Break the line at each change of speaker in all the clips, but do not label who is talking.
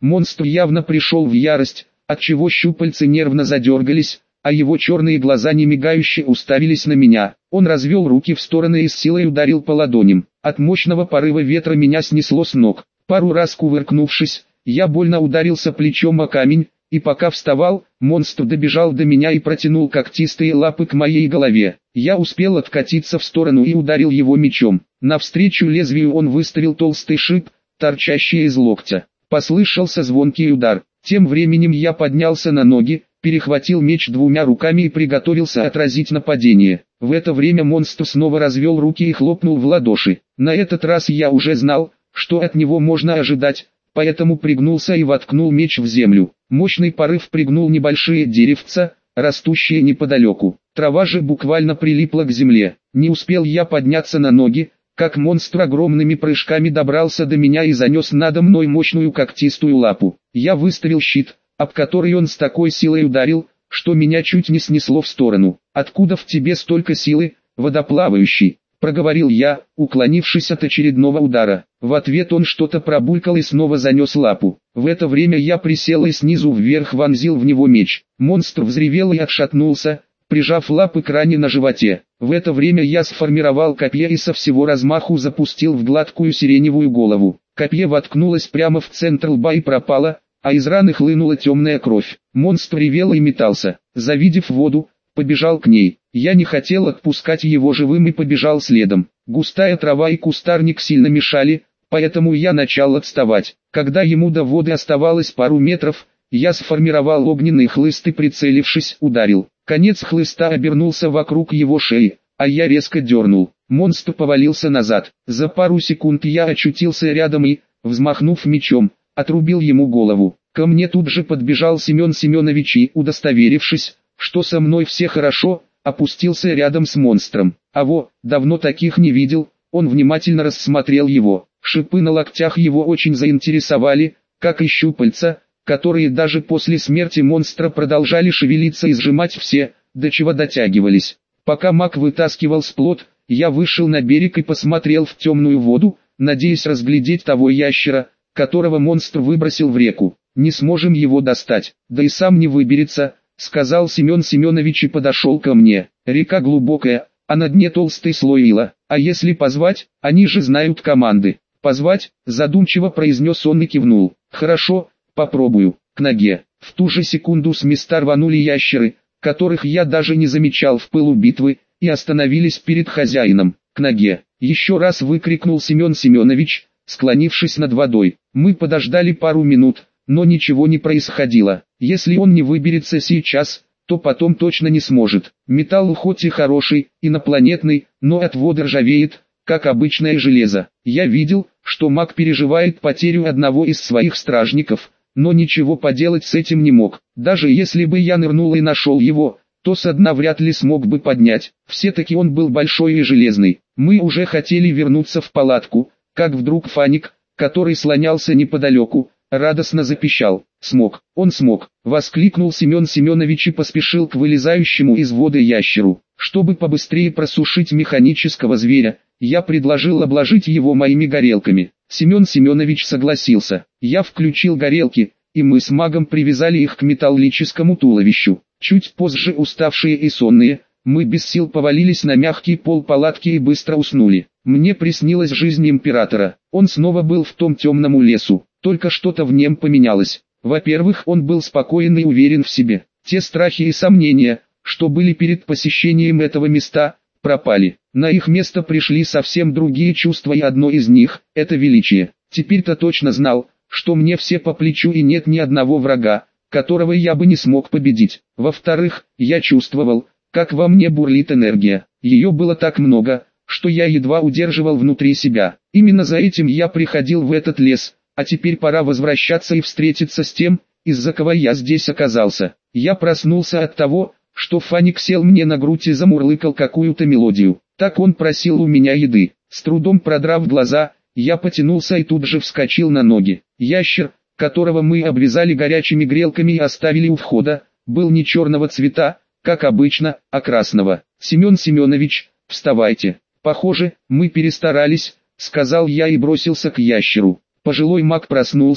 Монстр явно пришел в ярость, отчего щупальцы нервно задергались, а его черные глаза немигающе уставились на меня. Он развел руки в стороны и с силой ударил по ладоням. От мощного порыва ветра меня снесло с ног. Пару раз кувыркнувшись, я больно ударился плечом о камень, и пока вставал, монстр добежал до меня и протянул когтистые лапы к моей голове. Я успел откатиться в сторону и ударил его мечом. Навстречу лезвию он выставил толстый шип, торчащий из локтя. Послышался звонкий удар. Тем временем я поднялся на ноги, перехватил меч двумя руками и приготовился отразить нападение. В это время монстр снова развел руки и хлопнул в ладоши. На этот раз я уже знал, что от него можно ожидать, поэтому пригнулся и воткнул меч в землю. Мощный порыв пригнул небольшие деревца, растущие неподалеку. Трава же буквально прилипла к земле. Не успел я подняться на ноги, как монстр огромными прыжками добрался до меня и занес надо мной мощную когтистую лапу. Я выставил щит, об который он с такой силой ударил, что меня чуть не снесло в сторону. «Откуда в тебе столько силы, водоплавающий?» — проговорил я, уклонившись от очередного удара. В ответ он что-то пробулькал и снова занес лапу. В это время я присел и снизу вверх вонзил в него меч. Монстр взревел и отшатнулся, прижав лапы к ране на животе. В это время я сформировал копье и со всего размаху запустил в гладкую сиреневую голову. Копье воткнулось прямо в центр лба и пропало, а из раны хлынула темная кровь. Монстр ревел и метался. Завидев воду, побежал к ней. Я не хотел отпускать его живым и побежал следом. Густая трава и кустарник сильно мешали, поэтому я начал отставать. Когда ему до воды оставалось пару метров, я сформировал огненный хлыст и, прицелившись, ударил. Конец хлыста обернулся вокруг его шеи, а я резко дернул. Монстр повалился назад. За пару секунд я очутился рядом и, взмахнув мечом, отрубил ему голову. Ко мне тут же подбежал Семен Семенович и, удостоверившись, что со мной все хорошо, опустился рядом с монстром. Давно таких не видел. Он внимательно рассмотрел его. Шипы на локтях его очень заинтересовали, как и щупальца, которые даже после смерти монстра продолжали шевелиться и сжимать все, до чего дотягивались. Пока маг вытаскивал сплот, я вышел на берег и посмотрел в темную воду, надеясь разглядеть того ящера, которого монстр выбросил в реку. «Не сможем его достать, да и сам не выберется», — сказал Семен Семенович и подошел ко мне. «Река глубокая, а на дне толстый слой ила. А если позвать, они же знают команды». «Позвать?» — задумчиво произнес он и кивнул. «Хорошо, попробую». К ноге. В ту же секунду с места рванули ящеры, которых я даже не замечал в пылу битвы, и остановились перед хозяином. «К ноге!» — еще раз выкрикнул Семен Семенович, склонившись над водой. Мы подождали пару минут, но ничего не происходило. Если он не выберется сейчас, то потом точно не сможет. Металл хоть и хороший, инопланетный, но от воды ржавеет, как обычное железо. Я видел, что маг переживает потерю одного из своих стражников, но ничего поделать с этим не мог. Даже если бы я нырнул и нашел его, то со дна вряд ли смог бы поднять. Все-таки он был большой и железный. Мы уже хотели вернуться в палатку, как вдруг Фаник, который слонялся неподалеку, радостно запищал. «Смог! Он смог!» — воскликнул Семен Семенович и поспешил к вылезающему из воды ящеру. Чтобы побыстрее просушить механического зверя, я предложил обложить его моими горелками. Семен Семенович согласился. Я включил горелки, и мы с магом привязали их к металлическому туловищу. Чуть позже, уставшие и сонные, мы без сил повалились на мягкий пол палатки и быстро уснули. Мне приснилась жизнь императора. Он снова был в том темном лесу, только что-то в нем поменялось. Во-первых, он был спокоен и уверен в себе. Те страхи и сомнения, что были перед посещением этого места, пропали. На их место пришли совсем другие чувства, и одно из них – это величие. Теперь-то точно знал, что мне все по плечу и нет ни одного врага, которого я бы не смог победить. Во-вторых, я чувствовал, как во мне бурлит энергия. Ее было так много, что я едва удерживал внутри себя. Именно за этим я приходил в этот лес, а теперь пора возвращаться и встретиться с тем, из-за кого я здесь оказался. Я проснулся от того, что Фаник сел мне на грудь и замурлыкал какую-то мелодию. Так он просил у меня еды. С трудом продрав глаза, я потянулся и тут же вскочил на ноги. Ящер, которого мы обвязали горячими грелками и оставили у входа, был не черного цвета, как обычно, а красного. «Семен Семенович, вставайте. Похоже, мы перестарались», — сказал я и бросился к ящеру. Пожилой маг проснулся,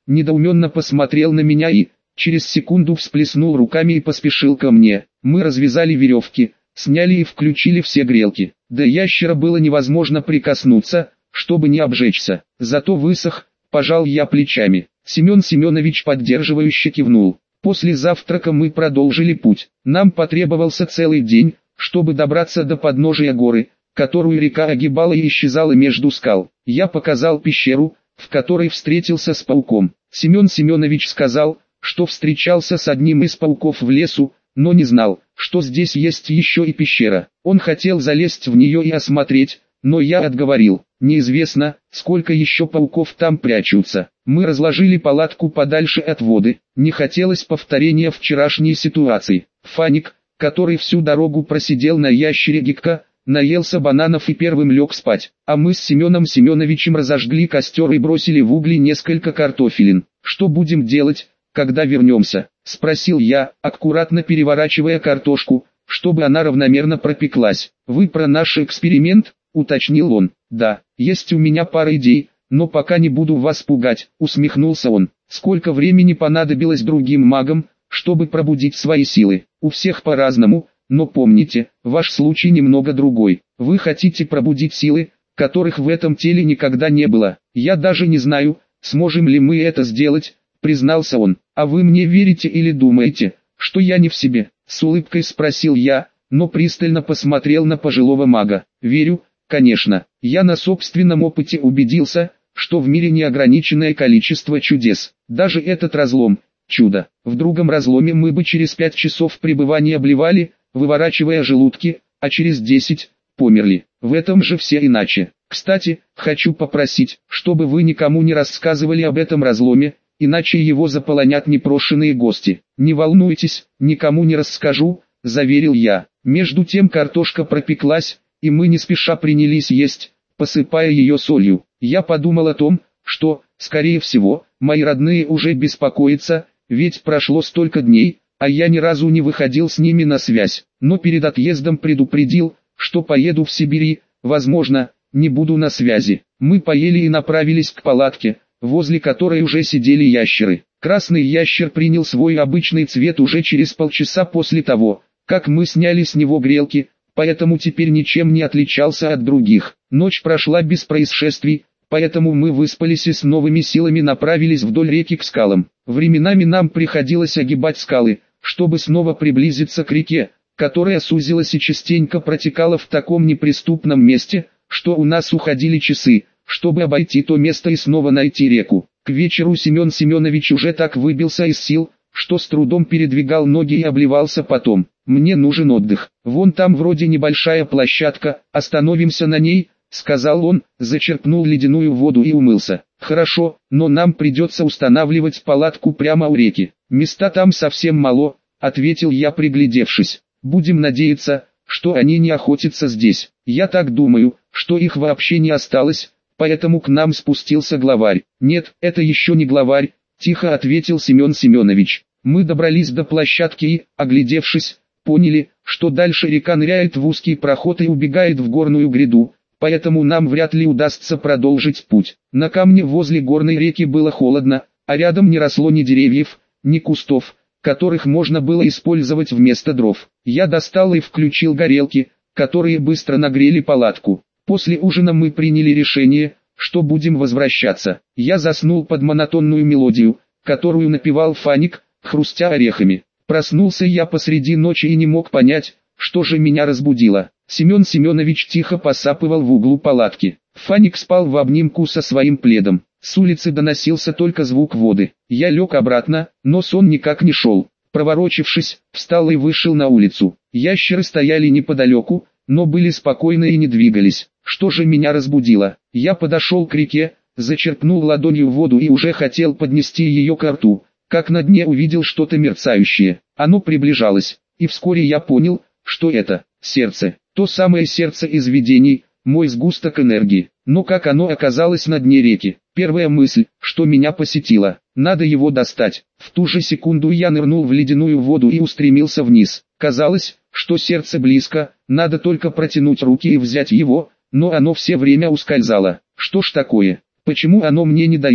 недоуменно посмотрел на меня и, через секунду всплеснул руками и поспешил ко мне. Мы развязали веревки, сняли и включили все грелки. До ящера было невозможно прикоснуться, чтобы не обжечься. Зато высох, пожал я плечами. Семен Семенович поддерживающе кивнул. После завтрака мы продолжили путь. Нам потребовался целый день, чтобы добраться до подножия горы, которую река огибала и исчезала между скал. Я показал пещеру, в которой встретился с пауком. Семен Семенович сказал, что встречался с одним из пауков в лесу, но не знал, что здесь есть еще и пещера. Он хотел залезть в нее и осмотреть, но я отговорил. Неизвестно, сколько еще пауков там прячутся. Мы разложили палатку подальше от воды. Не хотелось повторения вчерашней ситуации. Фаник, который всю дорогу просидел на ящере гекка, наелся бананов и первым лег спать. А мы с Семеном Семеновичем разожгли костер и бросили в угли несколько картофелин. «Что будем делать, когда вернемся?» — спросил я, аккуратно переворачивая картошку, чтобы она равномерно пропеклась. «Вы про наш эксперимент?» — уточнил он. «Да, есть у меня пара идей, но пока не буду вас пугать», — усмехнулся он. «Сколько времени понадобилось другим магам, чтобы пробудить свои силы? У всех по-разному, но помните, ваш случай немного другой. Вы хотите пробудить силы, которых в этом теле никогда не было. Я даже не знаю, сможем ли мы это сделать», — признался он. «А вы мне верите или думаете, что я не в себе?» — с улыбкой спросил я, но пристально посмотрел на пожилого мага. «Верю, конечно. Я на собственном опыте убедился, что в мире неограниченное количество чудес. Даже этот разлом — чудо. В другом разломе мы бы через 5 часов пребывания обливали, выворачивая желудки, а через 10 — померли. В этом же все иначе. Кстати, хочу попросить, чтобы вы никому не рассказывали об этом разломе, иначе его заполонят непрошенные гости». «Не волнуйтесь, никому не расскажу», — заверил я. Между тем картошка пропеклась, и мы не спеша принялись есть, посыпая ее солью. Я подумал о том, что, скорее всего, мои родные уже беспокоятся, ведь прошло столько дней, а я ни разу не выходил с ними на связь. Но перед отъездом предупредил, что поеду в Сибирь и, возможно, не буду на связи. Мы поели и направились к палатке, возле которой уже сидели ящеры. Красный ящер принял свой обычный цвет уже через полчаса после того, как мы сняли с него грелки, поэтому теперь ничем не отличался от других. Ночь прошла без происшествий, поэтому мы выспались и с новыми силами направились вдоль реки к скалам. Временами нам приходилось огибать скалы, чтобы снова приблизиться к реке, которая сузилась и частенько протекала в таком неприступном месте, что у нас уходили часы, чтобы обойти то место и снова найти реку. К вечеру Семен Семенович уже так выбился из сил, что с трудом передвигал ноги и обливался потом. «Мне нужен отдых. Вон там вроде небольшая площадка, остановимся на ней», — сказал он, зачерпнул ледяную воду и умылся. «Хорошо, но нам придется устанавливать палатку прямо у реки. Места там совсем мало», — ответил я, приглядевшись. «Будем надеяться, что они не охотятся здесь. Я так думаю, что их вообще не осталось, поэтому к нам спустился главарь». «Нет, это еще не главарь», — тихо ответил Семен Семенович. Мы добрались до площадки и, оглядевшись, поняли, что дальше река ныряет в узкий проход и убегает в горную гряду, поэтому нам вряд ли удастся продолжить путь. На камне возле горной реки было холодно, а рядом не росло ни деревьев, ни кустов, которых можно было использовать вместо дров. Я достал и включил горелки, которые быстро нагрели палатку. После ужина мы приняли решение, что будем возвращаться. Я заснул под монотонную мелодию, которую напевал Фаник, хрустя орехами. Проснулся я посреди ночи и не мог понять, что же меня разбудило. Семен Семенович тихо посапывал в углу палатки. Фаник спал в обнимку со своим пледом. С улицы доносился только звук воды. Я лег обратно, но сон никак не шел. Проворочившись, встал и вышел на улицу. Ящеры стояли неподалеку, но были спокойны и не двигались. Что же меня разбудило? Я подошел к реке, зачерпнул ладонью воду и уже хотел поднести ее ко рту, как на дне увидел что-то мерцающее. Оно приближалось, и вскоре я понял, что это сердце. То самое сердце из видений, мой сгусток энергии. Но как оно оказалось на дне реки? Первая мысль, что меня посетила: надо его достать. В ту же секунду я нырнул в ледяную воду и устремился вниз. Казалось, что сердце близко, надо только протянуть руки и взять его, но оно все время ускользало. Что ж такое? Почему оно мне не дается?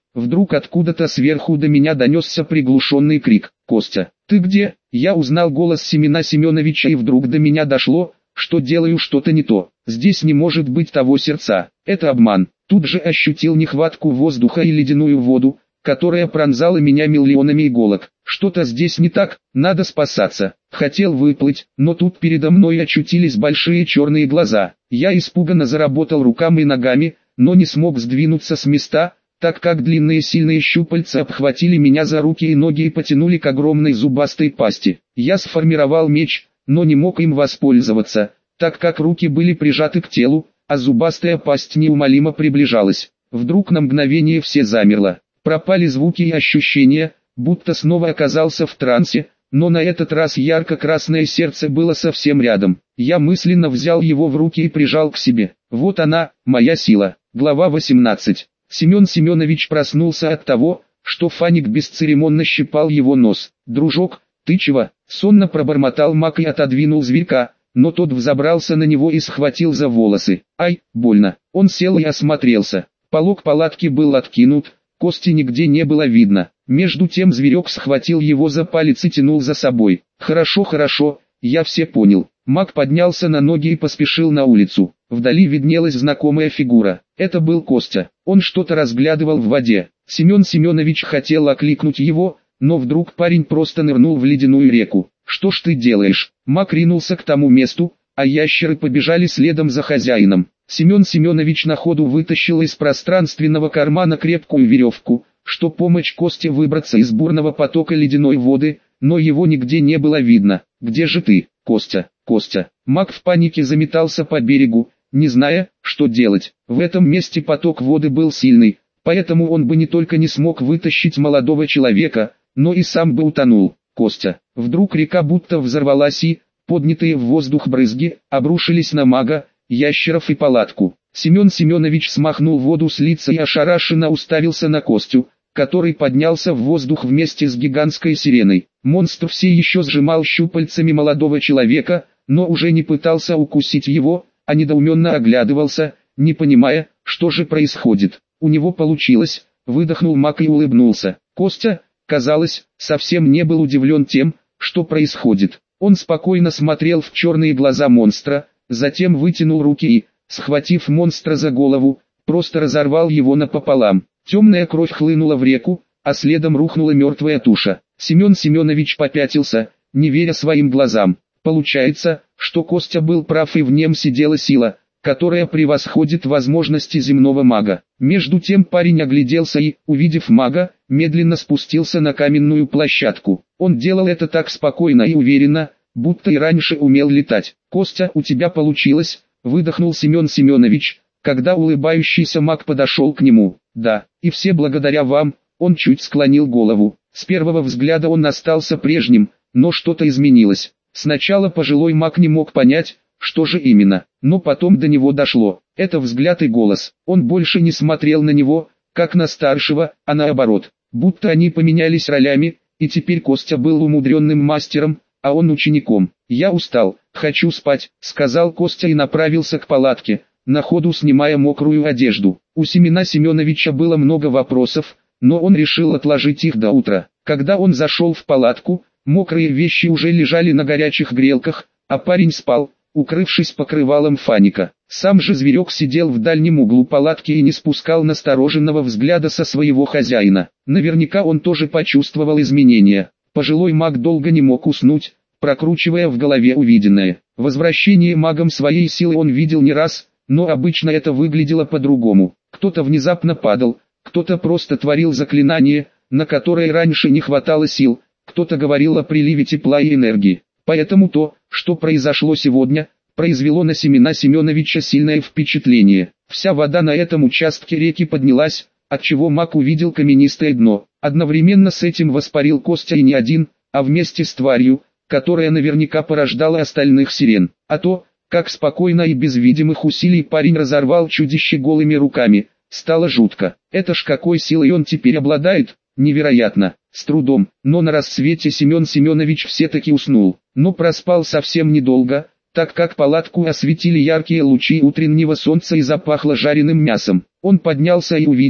Вдруг откуда-то сверху до меня донесся приглушенный крик: «Костя, ты где?» Я узнал голос Семена Семеновича, и вдруг до меня дошло, что делаю что-то не то. Здесь не может быть того сердца, это обман. Тут же ощутил нехватку воздуха и ледяную воду, которая пронзала меня миллионами иголок. Что-то здесь не так, надо спасаться. Хотел выплыть, но тут передо мной очутились большие черные глаза. Я испуганно заработал руками и ногами, но не смог сдвинуться с места, так как длинные сильные щупальца обхватили меня за руки и ноги и потянули к огромной зубастой пасти. Я сформировал меч, но не мог им воспользоваться, так как руки были прижаты к телу, а зубастая пасть неумолимо приближалась. Вдруг на мгновение все замерло. Пропали звуки и ощущения, будто снова оказался в трансе, но на этот раз ярко-красное сердце было совсем рядом. Я мысленно взял его в руки и прижал к себе. Вот она, моя сила. Глава 18. Семен Семенович проснулся от того, что Фаник бесцеремонно щипал его нос. «Дружок, ты чего?» — сонно пробормотал Мак и отодвинул зверька, но тот взобрался на него и схватил за волосы. «Ай, больно!» Он сел и осмотрелся. Полог палатки был откинут, кости нигде не было видно. Между тем зверек схватил его за палец и тянул за собой. «Хорошо, хорошо, я все понял». Мак поднялся на ноги и поспешил на улицу. Вдали виднелась знакомая фигура. Это был Костя. Он что-то разглядывал в воде. Семен Семенович хотел окликнуть его, но вдруг парень просто нырнул в ледяную реку. «Что ж ты делаешь?» Мак ринулся к тому месту, а ящеры побежали следом за хозяином. Семен Семенович на ходу вытащил из пространственного кармана крепкую веревку, что помочь Косте выбраться из бурного потока ледяной воды, но его нигде не было видно. «Где же ты, Костя? Костя?» Мак в панике заметался по берегу, не зная, что делать. В этом месте поток воды был сильный, поэтому он бы не только не смог вытащить молодого человека, но и сам бы утонул. «Костя!» Вдруг река будто взорвалась и, поднятые в воздух брызги, обрушились на мага, ящеров и палатку. Семен Семенович смахнул воду с лица и ошарашенно уставился на Костю, который поднялся в воздух вместе с гигантской сиреной. Монстр все еще сжимал щупальцами молодого человека, но уже не пытался укусить его, а недоуменно оглядывался, не понимая, что же происходит. У него получилось, выдохнул Мак и улыбнулся. Костя, казалось, совсем не был удивлен тем, что происходит. Он спокойно смотрел в черные глаза монстра, затем вытянул руки и, схватив монстра за голову, просто разорвал его напополам. Темная кровь хлынула в реку, а следом рухнула мертвая туша. Семен Семенович попятился, не веря своим глазам. Получается, что Костя был прав, и в нем сидела сила, которая превосходит возможности земного мага. Между тем парень огляделся и, увидев мага, медленно спустился на каменную площадку. Он делал это так спокойно и уверенно, будто и раньше умел летать. «Костя, у тебя получилось», — выдохнул Семен Семенович, когда улыбающийся маг подошел к нему. «Да, и все благодаря вам», — он чуть склонил голову. С первого взгляда он остался прежним, но что-то изменилось. Сначала пожилой маг не мог понять, что же именно, но потом до него дошло. Это взгляд и голос. Он больше не смотрел на него, как на старшего, а наоборот, будто они поменялись ролями, и теперь Костя был умудренным мастером, а он учеником. «Я устал, хочу спать», — сказал Костя и направился к палатке, на ходу снимая мокрую одежду. У Семена Семеновича было много вопросов, но он решил отложить их до утра. Когда он зашел в палатку, мокрые вещи уже лежали на горячих грелках, а парень спал, укрывшись покрывалом Фаника. Сам же зверек сидел в дальнем углу палатки и не спускал настороженного взгляда со своего хозяина. Наверняка он тоже почувствовал изменения. Пожилой маг долго не мог уснуть, прокручивая в голове увиденное. Возвращение магом своей силы он видел не раз, но обычно это выглядело по-другому. Кто-то внезапно падал, кто-то просто творил заклинание, на которое раньше не хватало сил, кто-то говорил о приливе тепла и энергии. Поэтому то, что произошло сегодня, произвело на Семена Семеновича сильное впечатление. Вся вода на этом участке реки поднялась, отчего маг увидел каменистое дно. Одновременно с этим воспарил Костя, и не один, а вместе с тварью, которая наверняка порождала остальных сирен. А то, как спокойно и без видимых усилий парень разорвал чудище голыми руками, стало жутко. Это ж какой силой он теперь обладает, невероятно. С трудом, но на рассвете Семен Семенович все-таки уснул, но проспал совсем недолго, так как палатку осветили яркие лучи утреннего солнца и запахло жареным мясом. Он поднялся и увидел,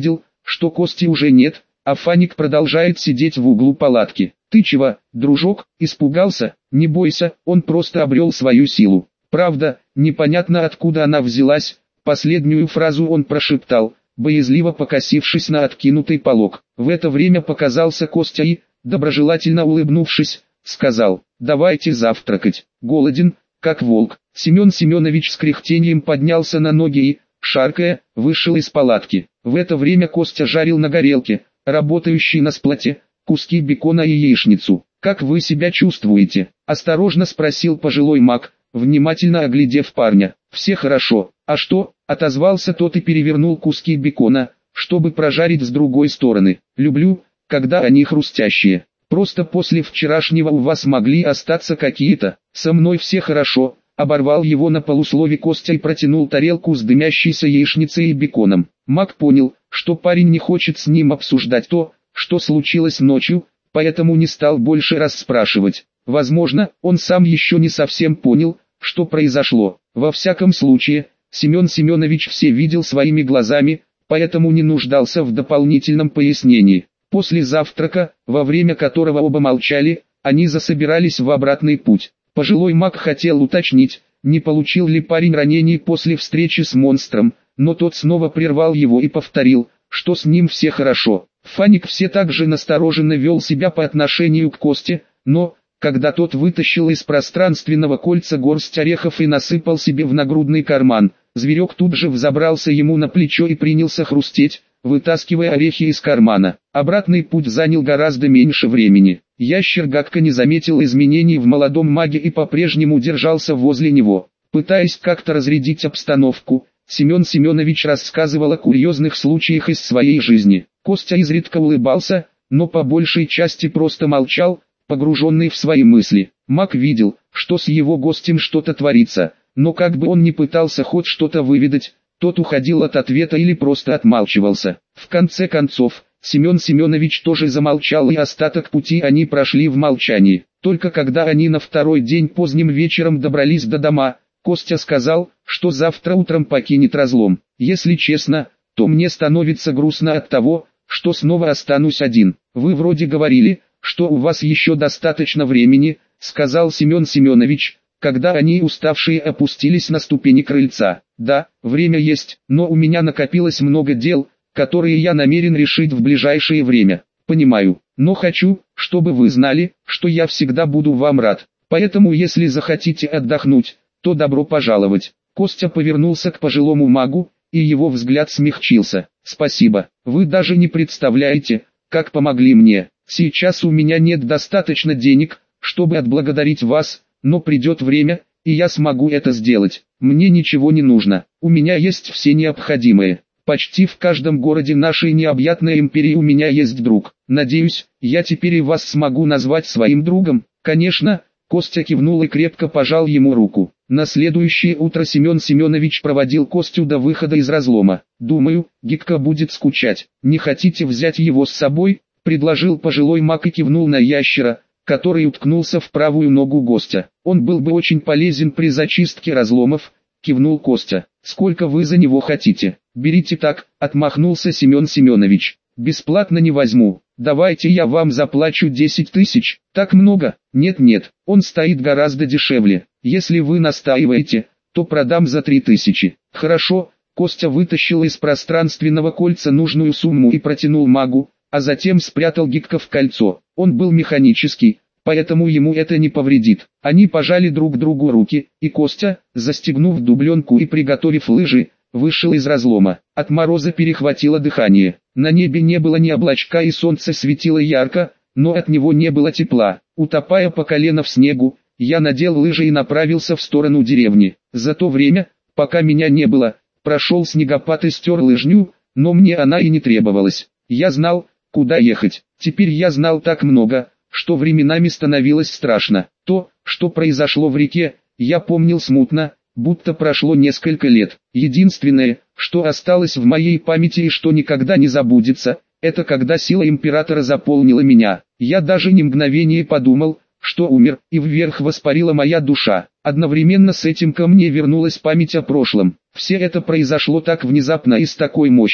что Кости уже нет, а Фаник продолжает сидеть в углу палатки. «Ты чего, дружок, испугался? Не бойся, он просто обрел свою силу». Правда, непонятно откуда она взялась, последнюю фразу он прошептал, боязливо покосившись на откинутый полог. В это время показался Костя и, доброжелательно улыбнувшись, сказал: «Давайте завтракать». Голоден, как волк. Семен Семенович с кряхтением поднялся на ноги и, шаркая, вышел из палатки. В это время Костя жарил на горелке, работающей на сплоте, куски бекона и яичницу. «Как вы себя чувствуете?» – осторожно спросил пожилой маг, внимательно оглядев парня. «Все хорошо. А что?» – отозвался тот и перевернул куски бекона, чтобы прожарить с другой стороны. «Люблю, когда они хрустящие. Просто после вчерашнего у вас могли остаться какие-то. Со мной все хорошо». Оборвал его на полуслове Костя и протянул тарелку с дымящейся яичницей и беконом. Маг понял, что парень не хочет с ним обсуждать то, что случилось ночью, поэтому не стал больше расспрашивать. Возможно, он сам еще не совсем понял, что произошло. Во всяком случае, Семен Семенович все видел своими глазами, поэтому не нуждался в дополнительном пояснении. После завтрака, во время которого оба молчали, они засобирались в обратный путь. Пожилой маг хотел уточнить, не получил ли парень ранений после встречи с монстром, но тот снова прервал его и повторил, что с ним все хорошо. Фаник все так же настороженно вел себя по отношению к Косте, но, когда тот вытащил из пространственного кольца горсть орехов и насыпал себе в нагрудный карман, зверек тут же взобрался ему на плечо и принялся хрустеть, вытаскивая орехи из кармана. Обратный путь занял гораздо меньше времени. Ящер гадко не заметил изменений в молодом маге и по-прежнему держался возле него. Пытаясь как-то разрядить обстановку, Семен Семенович рассказывал о курьезных случаях из своей жизни. Костя изредка улыбался, но по большей части просто молчал, погруженный в свои мысли. Маг видел, что с его гостем что-то творится, но как бы он ни пытался хоть что-то выведать, тот уходил от ответа или просто отмалчивался. В конце концов, Семен Семенович тоже замолчал, и остаток пути они прошли в молчании. Только когда они на второй день поздним вечером добрались до дома, Костя сказал, что завтра утром покинет разлом. «Если честно, то мне становится грустно от того, что снова останусь один. Вы вроде говорили, что у вас еще достаточно времени», — сказал Семен Семенович, когда они уставшие опустились на ступени крыльца. «Да, время есть, но у меня накопилось много дел, которые я намерен решить в ближайшее время. Понимаю, но хочу, чтобы вы знали, что я всегда буду вам рад. Поэтому если захотите отдохнуть, то добро пожаловать». Костя повернулся к пожилому магу, и его взгляд смягчился. «Спасибо, вы даже не представляете, как помогли мне. Сейчас у меня нет достаточно денег, чтобы отблагодарить вас, но придет время, и я смогу это сделать. Мне ничего не нужно, у меня есть все необходимое. Почти в каждом городе нашей необъятной империи у меня есть друг. Надеюсь, я теперь и вас смогу назвать своим другом». «Конечно», — Костя кивнул и крепко пожал ему руку. На следующее утро Семен Семенович проводил Костю до выхода из разлома. «Думаю, Гикка будет скучать. Не хотите взять его с собой?» — предложил пожилой маг и кивнул на ящера, который уткнулся в правую ногу гостя. «Он был бы очень полезен при зачистке разломов», — кивнул Костя. «Сколько вы за него хотите?» «Берите так», — отмахнулся Семен Семенович. «Бесплатно не возьму. Давайте я вам заплачу 10 тысяч». «Так много?» «Нет-нет, он стоит гораздо дешевле. Если вы настаиваете, то продам за 3000. «Хорошо». Костя вытащил из пространственного кольца нужную сумму и протянул магу, а затем спрятал Гикка в кольцо. Он был механический, поэтому ему это не повредит. Они пожали друг другу руки, и Костя, застегнув дубленку и приготовив лыжи, вышел из разлома. От мороза перехватило дыхание. На небе не было ни облачка и солнце светило ярко, но от него не было тепла. Утопая по колено в снегу, я надел лыжи и направился в сторону деревни. За то время, пока меня не было, прошел снегопад и стер лыжню, но мне она и не требовалась. Я знал, куда ехать. Теперь я знал так много, что временами становилось страшно. То, что произошло в реке, я помнил смутно, будто прошло несколько лет. Единственное, что осталось в моей памяти и что никогда не забудется, это когда сила императора заполнила меня. Я даже ни мгновения подумал, что умер, и вверх воспарила моя душа. Одновременно с этим ко мне вернулась память о прошлом. Все это произошло так внезапно и с такой мощью,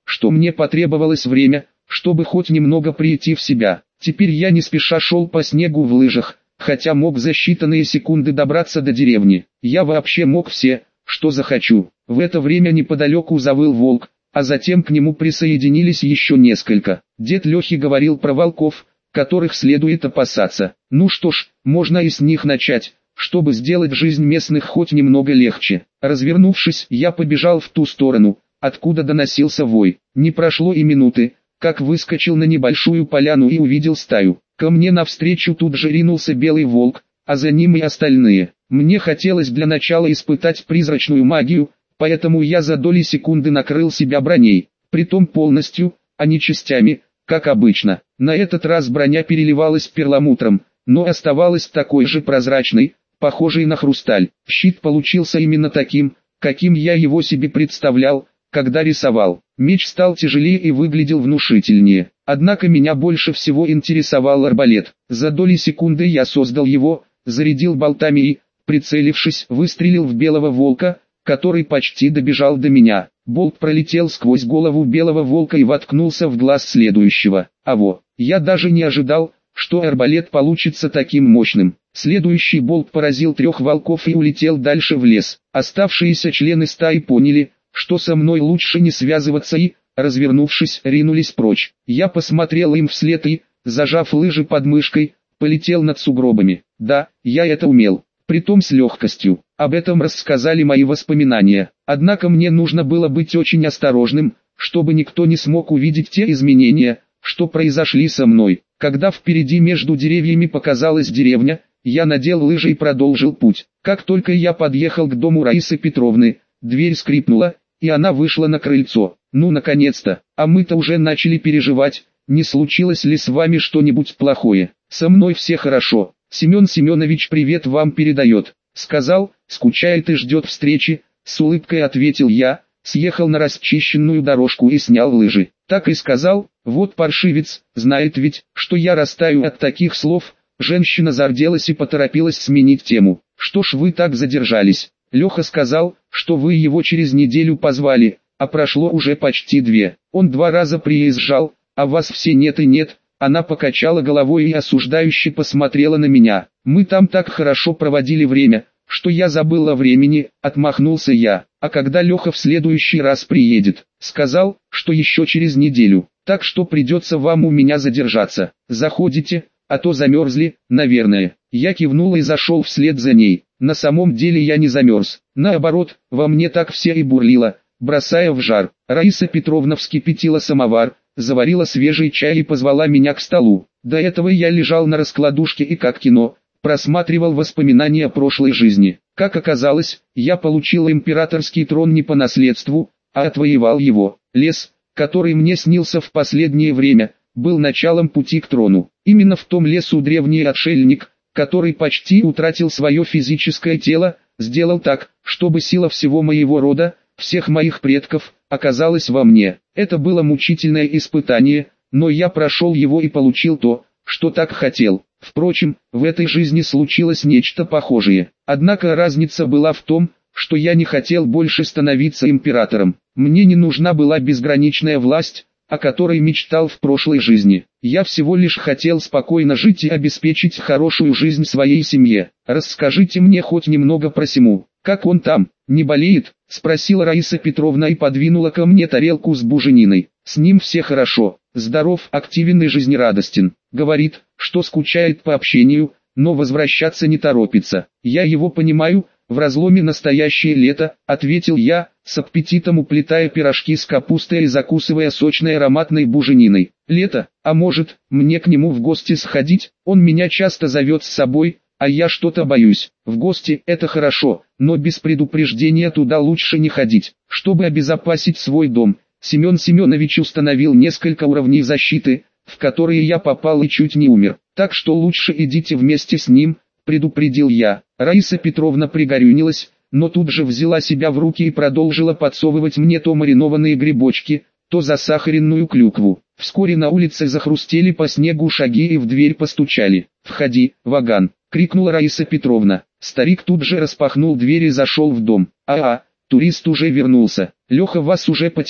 что мне потребовалось время, чтобы хоть немного прийти в себя. Теперь я не спеша шел по снегу в лыжах, хотя мог за считанные секунды добраться до деревни. Я вообще мог все, что захочу. В это время неподалеку завыл волк, а затем к нему присоединились еще несколько. Дед Лехи говорил про волков, которых следует опасаться. Ну что ж, можно и с них начать, чтобы сделать жизнь местных хоть немного легче. Развернувшись, я побежал в ту сторону, откуда доносился вой. Не прошло и минуты, как выскочил на небольшую поляну и увидел стаю. Ко мне навстречу тут же ринулся белый волк, а за ним и остальные. Мне хотелось для начала испытать призрачную магию, поэтому я за доли секунды накрыл себя броней, притом полностью, а не частями, как обычно. На этот раз броня переливалась перламутром, но оставалась такой же прозрачной, похожей на хрусталь. Щит получился именно таким, каким я его себе представлял, когда рисовал. Меч стал тяжелее и выглядел внушительнее. Однако меня больше всего интересовал арбалет. За доли секунды я создал его, зарядил болтами и, прицелившись, выстрелил в белого волка, который почти добежал до меня. Болт пролетел сквозь голову белого волка и воткнулся в глаз следующего. Я даже не ожидал, что арбалет получится таким мощным. Следующий болт поразил 3 волков и улетел дальше в лес. Оставшиеся члены стаи поняли, что со мной лучше не связываться и, развернувшись, ринулись прочь. Я посмотрел им вслед и, зажав лыжи под мышкой, полетел над сугробами. Да, я это умел, притом с легкостью. Об этом рассказали мои воспоминания. Однако мне нужно было быть очень осторожным, чтобы никто не смог увидеть те изменения, что произошли со мной. Когда впереди между деревьями показалась деревня, я надел лыжи и продолжил путь. Как только я подъехал к дому Раисы Петровны, дверь скрипнула, и она вышла на крыльцо. Ну наконец-то, а мы-то уже начали переживать, не случилось ли с вами что-нибудь плохое. Со мной все хорошо. Семен Семенович привет вам передает. Сказал, скучает и ждет встречи, с улыбкой ответил я, съехал на расчищенную дорожку и снял лыжи. Так и сказал, вот паршивец, знает ведь, что я растаю от таких слов. Женщина зарделась и поторопилась сменить тему. Что ж вы так задержались? Леха сказал, что вы его через неделю позвали, а прошло уже почти 2. Он 2 раза приезжал, а вас все нет и нет. Она покачала головой и осуждающе посмотрела на меня. Мы там так хорошо проводили время, что я забыл о времени, отмахнулся я. А когда Леха в следующий раз приедет? Сказал, что еще через неделю. Так что придется вам у меня задержаться. Заходите, а то замерзли, наверное. Я кивнул и зашел вслед за ней. На самом деле я не замерз. Наоборот, во мне так все и бурлило, бросая в жар. Раиса Петровна вскипятила самовар, заварила свежий чай и позвала меня к столу. До этого я лежал на раскладушке и как кино, просматривал воспоминания о прошлой жизни. Как оказалось, я получил императорский трон не по наследству, а отвоевал его. Лес, который мне снился в последнее время, был началом пути к трону. Именно в том лесу древний отшельник, который почти утратил свое физическое тело, сделал так, чтобы сила всего моего рода, всех моих предков, оказалась во мне. Это было мучительное испытание, но я прошел его и получил то, что так хотел. Впрочем, в этой жизни случилось нечто похожее. Однако разница была в том, что я не хотел больше становиться императором. Мне не нужна была безграничная власть, о которой мечтал в прошлой жизни. Я всего лишь хотел спокойно жить и обеспечить хорошую жизнь своей семье. Расскажите мне хоть немного про Симу. Как он там, не болеет? Спросила Раиса Петровна и подвинула ко мне тарелку с бужениной. С ним все хорошо, здоров, активен и жизнерадостен. Говорит, что скучает по общению, но возвращаться не торопится. Я его понимаю, в разломе настоящее лето, ответил я, с аппетитом уплетая пирожки с капустой и закусывая сочной ароматной бужениной. Лето, а может, мне к нему в гости сходить? Он меня часто зовет с собой, а я что-то боюсь. В гости это хорошо, но без предупреждения туда лучше не ходить. Чтобы обезопасить свой дом, Семен Семенович установил несколько уровней защиты, в которые я попал и чуть не умер. Так что лучше идите вместе с ним, предупредил я. Раиса Петровна пригорюнилась, но тут же взяла себя в руки и продолжила подсовывать мне то маринованные грибочки, то засахаренную клюкву. Вскоре на улице захрустели по снегу шаги и в дверь постучали. «Входи, Ваган!» — крикнула Раиса Петровна. Старик тут же распахнул дверь и зашел в дом. «Турист уже вернулся. Леха вас уже потерял,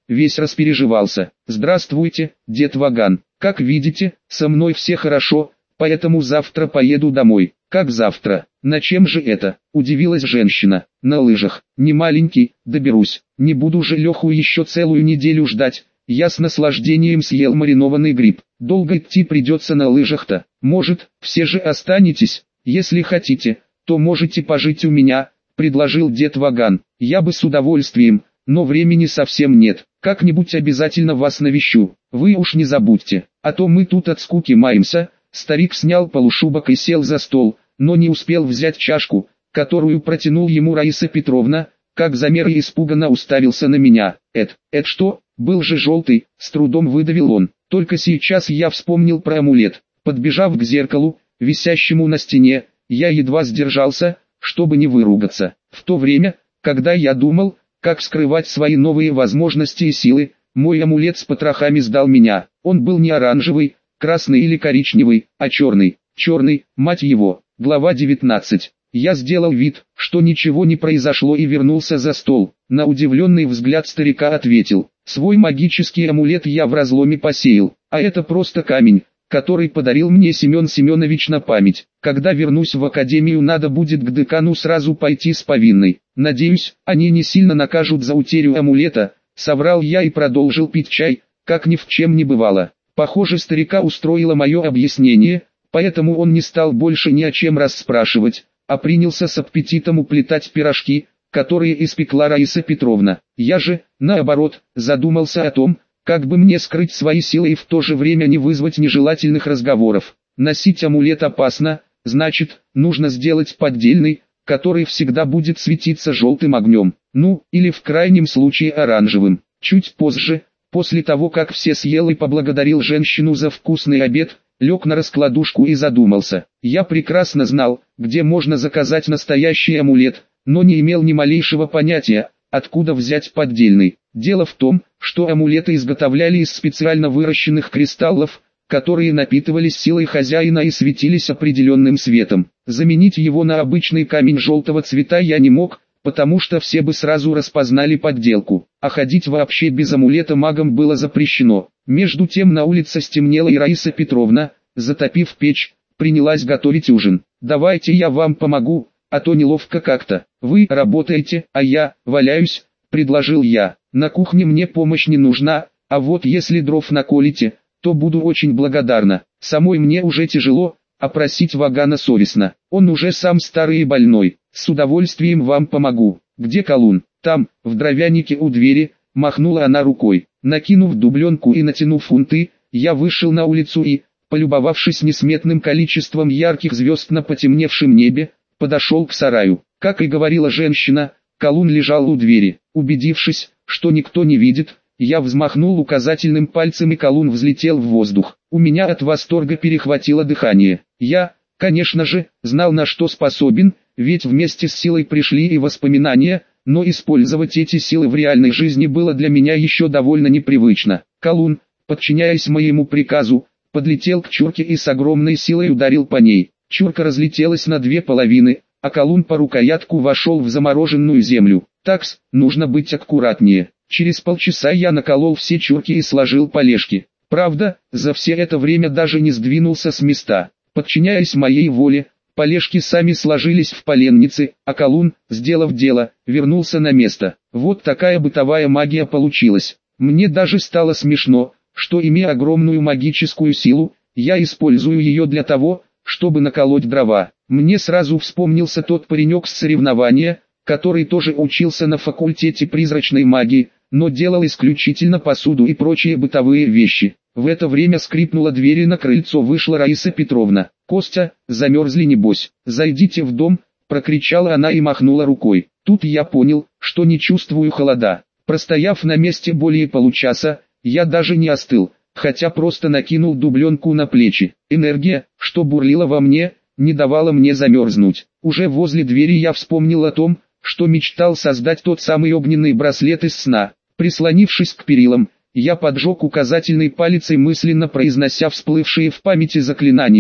весь распереживался. «Здравствуйте, дед Ваган. Как видите, со мной все хорошо, поэтому завтра поеду домой». «Как завтра? На чем же это?» – удивилась женщина. «На лыжах. Не маленький, доберусь. Не буду же Леху еще целую неделю ждать». Я с наслаждением съел маринованный гриб. Долго идти придется на лыжах-то. Может, все же останетесь? Если хотите, то можете пожить у меня, предложил дед Ваган. Я бы с удовольствием, но времени совсем нет. Как-нибудь обязательно вас навещу. Вы уж не забудьте, а то мы тут от скуки маемся. Старик снял полушубок и сел за стол, но не успел взять чашку, которую протянул ему Раиса Петровна, как замер и испуганно уставился на меня. Это что? Был же желтый, с трудом выдавил он. Только сейчас я вспомнил про амулет. Подбежав к зеркалу, висящему на стене, я едва сдержался, чтобы не выругаться. В то время, когда я думал, как скрывать свои новые возможности и силы, мой амулет с потрохами сдал меня. Он был не оранжевый, красный или коричневый, а черный. Черный, мать его. Глава 19. Я сделал вид, что ничего не произошло и вернулся за стол. На удивленный взгляд старика ответил: «Свой магический амулет я в разломе посеял, а это просто камень, который подарил мне Семен Семенович на память. Когда вернусь в академию, надо будет к декану сразу пойти с повинной. Надеюсь, они не сильно накажут за утерю амулета», — соврал я и продолжил пить чай, как ни в чем не бывало. Похоже, старика устроило мое объяснение, поэтому он не стал больше ни о чем расспрашивать, а принялся с аппетитом уплетать пирожки, которые испекла Раиса Петровна. Я же, наоборот, задумался о том, как бы мне скрыть свои силы и в то же время не вызвать нежелательных разговоров. Носить амулет опасно, значит, нужно сделать поддельный, который всегда будет светиться желтым огнем, ну, или в крайнем случае оранжевым. Чуть позже, после того как все съел и поблагодарил женщину за вкусный обед, лег на раскладушку и задумался. Я прекрасно знал, где можно заказать настоящий амулет, но не имел ни малейшего понятия, откуда взять поддельный. Дело в том, что амулеты изготовляли из специально выращенных кристаллов, которые напитывались силой хозяина и светились определенным светом. Заменить его на обычный камень желтого цвета я не мог, потому что все бы сразу распознали подделку, а ходить вообще без амулета магом было запрещено. Между тем на улице стемнело, и Раиса Петровна, затопив печь, принялась готовить ужин. «Давайте я вам помогу, а то неловко как-то. Вы работаете, а я валяюсь», — предложил я. «На кухне мне помощь не нужна, а вот если дров наколите, то буду очень благодарна. Самой мне уже тяжело, а просить Вагана совестно. Он уже сам старый и больной. С удовольствием вам помогу. Где колун?» «Там, в дровянике у двери», — махнула она рукой. Накинув дубленку и натянув фунты, я вышел на улицу и, полюбовавшись несметным количеством ярких звезд на потемневшем небе, подошел к сараю. Как и говорила женщина, колун лежал у двери. Убедившись, что никто не видит, я взмахнул указательным пальцем, и колун взлетел в воздух. У меня от восторга перехватило дыхание. Я, конечно же, знал, на что способен, ведь вместе с силой пришли и воспоминания, но использовать эти силы в реальной жизни было для меня еще довольно непривычно. Колун, подчиняясь моему приказу, подлетел к чурке и с огромной силой ударил по ней. Чурка разлетелась на две половины, а колун по рукоятку вошел в замороженную землю. Такс, нужно быть аккуратнее. Через полчаса я наколол все чурки и сложил полежки. Правда, за все это время даже не сдвинулся с места. Подчиняясь моей воле, полежки сами сложились в поленницы, а колун, сделав дело, вернулся на место. Вот такая бытовая магия получилась. Мне даже стало смешно, что, имея огромную магическую силу, я использую ее для того, чтобы наколоть дрова. Мне сразу вспомнился тот паренек с соревнования, который тоже учился на факультете призрачной магии, но делал исключительно посуду и прочие бытовые вещи. В это время скрипнула дверь, и на крыльцо вышла Раиса Петровна. «Костя, замерзли небось? Зайдите в дом», — прокричала она и махнула рукой. Тут я понял, что не чувствую холода. Простояв на месте более получаса, я даже не остыл, хотя просто накинул дубленку на плечи. Энергия, что бурлила во мне, не давала мне замерзнуть. Уже возле двери я вспомнил о том, что мечтал создать тот самый огненный браслет из сна. Прислонившись к перилам, я поджег указательный палец и, мысленно произнося всплывшие в памяти заклинания,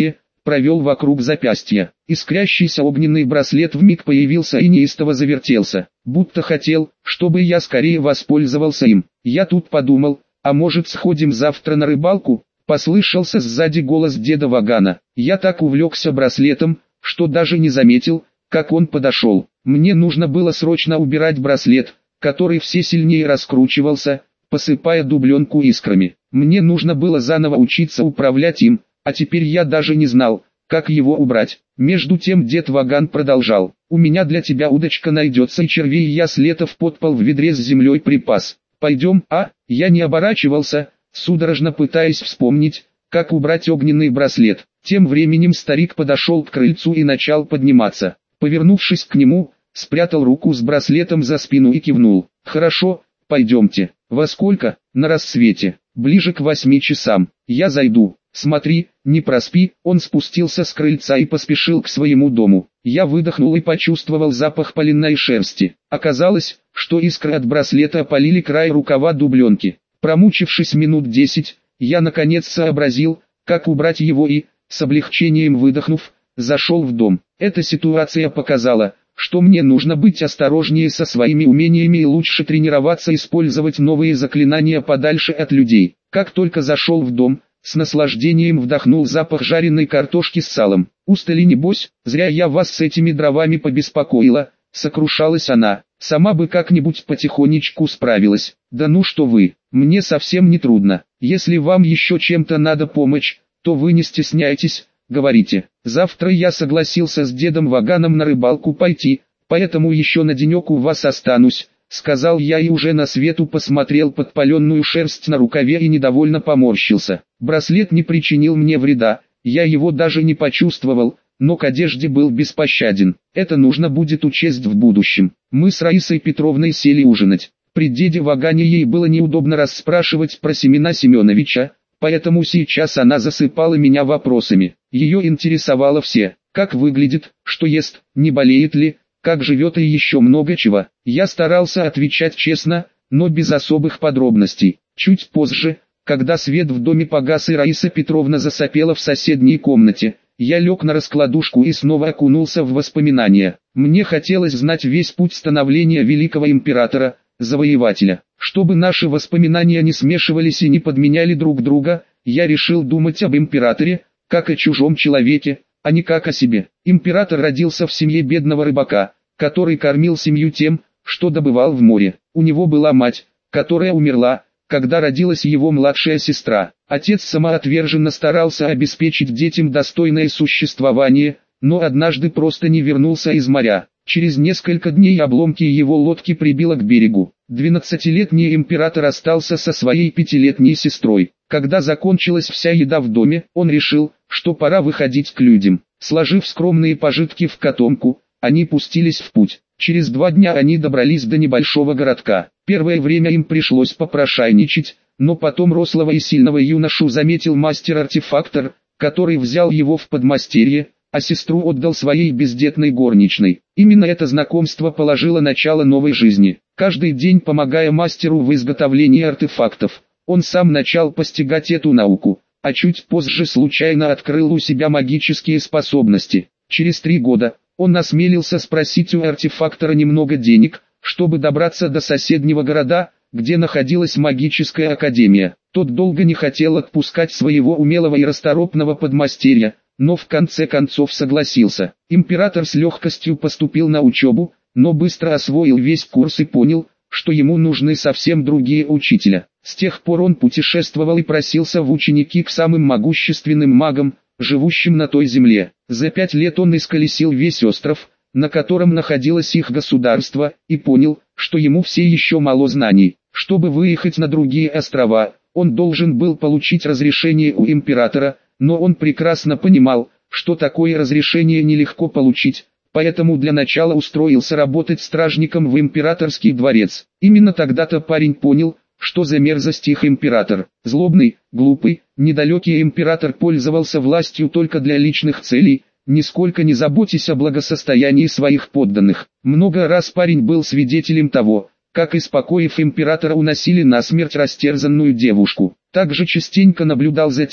провел вокруг запястья. Искрящийся огненный браслет вмиг появился и неистово завертелся, будто хотел, чтобы я скорее воспользовался им. Я тут подумал, а может сходим завтра на рыбалку? Послышался сзади голос деда Вагана. Я так увлекся браслетом, что даже не заметил, как он подошел. Мне нужно было срочно убирать браслет, который все сильнее раскручивался, посыпая дубленку искрами. Мне нужно было заново учиться управлять им, а теперь я даже не знал, как его убрать. Между тем дед Ваган продолжал. «У меня для тебя удочка найдется и червей я с лета в подпол в ведре с землей припас. Пойдем, а?» Я не оборачивался, судорожно пытаясь вспомнить, как убрать огненный браслет. Тем временем старик подошел к крыльцу и начал подниматься. Повернувшись к нему, спрятал руку с браслетом за спину и кивнул. «Хорошо, пойдемте. Во сколько?» «На рассвете. Ближе к 8 часам. Я зайду. Смотри, не проспи». Он спустился с крыльца и поспешил к своему дому. Я выдохнул и почувствовал запах паленой шерсти. Оказалось, что искры от браслета опалили край рукава дубленки. Промучившись минут 10, я наконец сообразил, как убрать его и, с облегчением выдохнув, зашел в дом. Эта ситуация показала, что мне нужно быть осторожнее со своими умениями и лучше тренироваться использовать новые заклинания подальше от людей. Как только зашел в дом, с наслаждением вдохнул запах жареной картошки с салом. «Устали небось, зря я вас с этими дровами побеспокоила», — сокрушалась она. «Сама бы как-нибудь потихонечку справилась». «Да ну что вы, мне совсем не трудно. Если вам еще чем-то надо помочь, то вы не стесняйтесь, говорите». Завтра я согласился с дедом Ваганом на рыбалку пойти, поэтому еще на денек у вас останусь, сказал я и уже на свету посмотрел подпаленную шерсть на рукаве и недовольно поморщился. Браслет не причинил мне вреда, я его даже не почувствовал, но к одежде был беспощаден. Это нужно будет учесть в будущем. Мы с Раисой Петровной сели ужинать. При деде Вагане ей было неудобно расспрашивать про Семена Семеновича, поэтому сейчас она засыпала меня вопросами. Ее интересовало все: как выглядит, что ест, не болеет ли, как живет и еще много чего. Я старался отвечать честно, но без особых подробностей. Чуть позже, когда свет в доме погас и Раиса Петровна засопела в соседней комнате, я лег на раскладушку и снова окунулся в воспоминания. Мне хотелось знать весь путь становления великого императора, завоевателя. Чтобы наши воспоминания не смешивались и не подменяли друг друга, я решил думать об императоре, как о чужом человеке, а не как о себе. Император родился в семье бедного рыбака, который кормил семью тем, что добывал в море. У него была мать, которая умерла, когда родилась его младшая сестра. Отец самоотверженно старался обеспечить детям достойное существование, но однажды просто не вернулся из моря. Через несколько дней обломки его лодки прибило к берегу. 12-летний император остался со своей 5-летней сестрой. Когда закончилась вся еда в доме, он решил, что пора выходить к людям. Сложив скромные пожитки в котомку, они пустились в путь. Через 2 дня они добрались до небольшого городка. Первое время им пришлось попрошайничать, но потом рослого и сильного юношу заметил мастер-артефактор, который взял его в подмастерье, а сестру отдал своей бездетной горничной. Именно это знакомство положило начало новой жизни. Каждый день помогая мастеру в изготовлении артефактов, он сам начал постигать эту науку, а чуть позже случайно открыл у себя магические способности. Через 3 года он осмелился спросить у артефактора немного денег, чтобы добраться до соседнего города, где находилась магическая академия. Тот долго не хотел отпускать своего умелого и расторопного подмастерья, но в конце концов согласился. Император с легкостью поступил на учебу, но быстро освоил весь курс и понял, что ему нужны совсем другие учителя. С тех пор он путешествовал и просился в ученики к самым могущественным магам, живущим на той земле. За 5 лет он исколесил весь остров, на котором находилось их государство, и понял, что ему все еще мало знаний. Чтобы выехать на другие острова, он должен был получить разрешение у императора, но он прекрасно понимал, что такое разрешение нелегко получить, поэтому для начала устроился работать стражником в императорский дворец. Именно тогда-то парень понял, что за мерзость их император. Злобный, глупый, недалекий император пользовался властью только для личных целей, нисколько не заботясь о благосостоянии своих подданных. Много раз парень был свидетелем того, как из покоев императора уносили насмерть растерзанную девушку. Также частенько наблюдал за тем,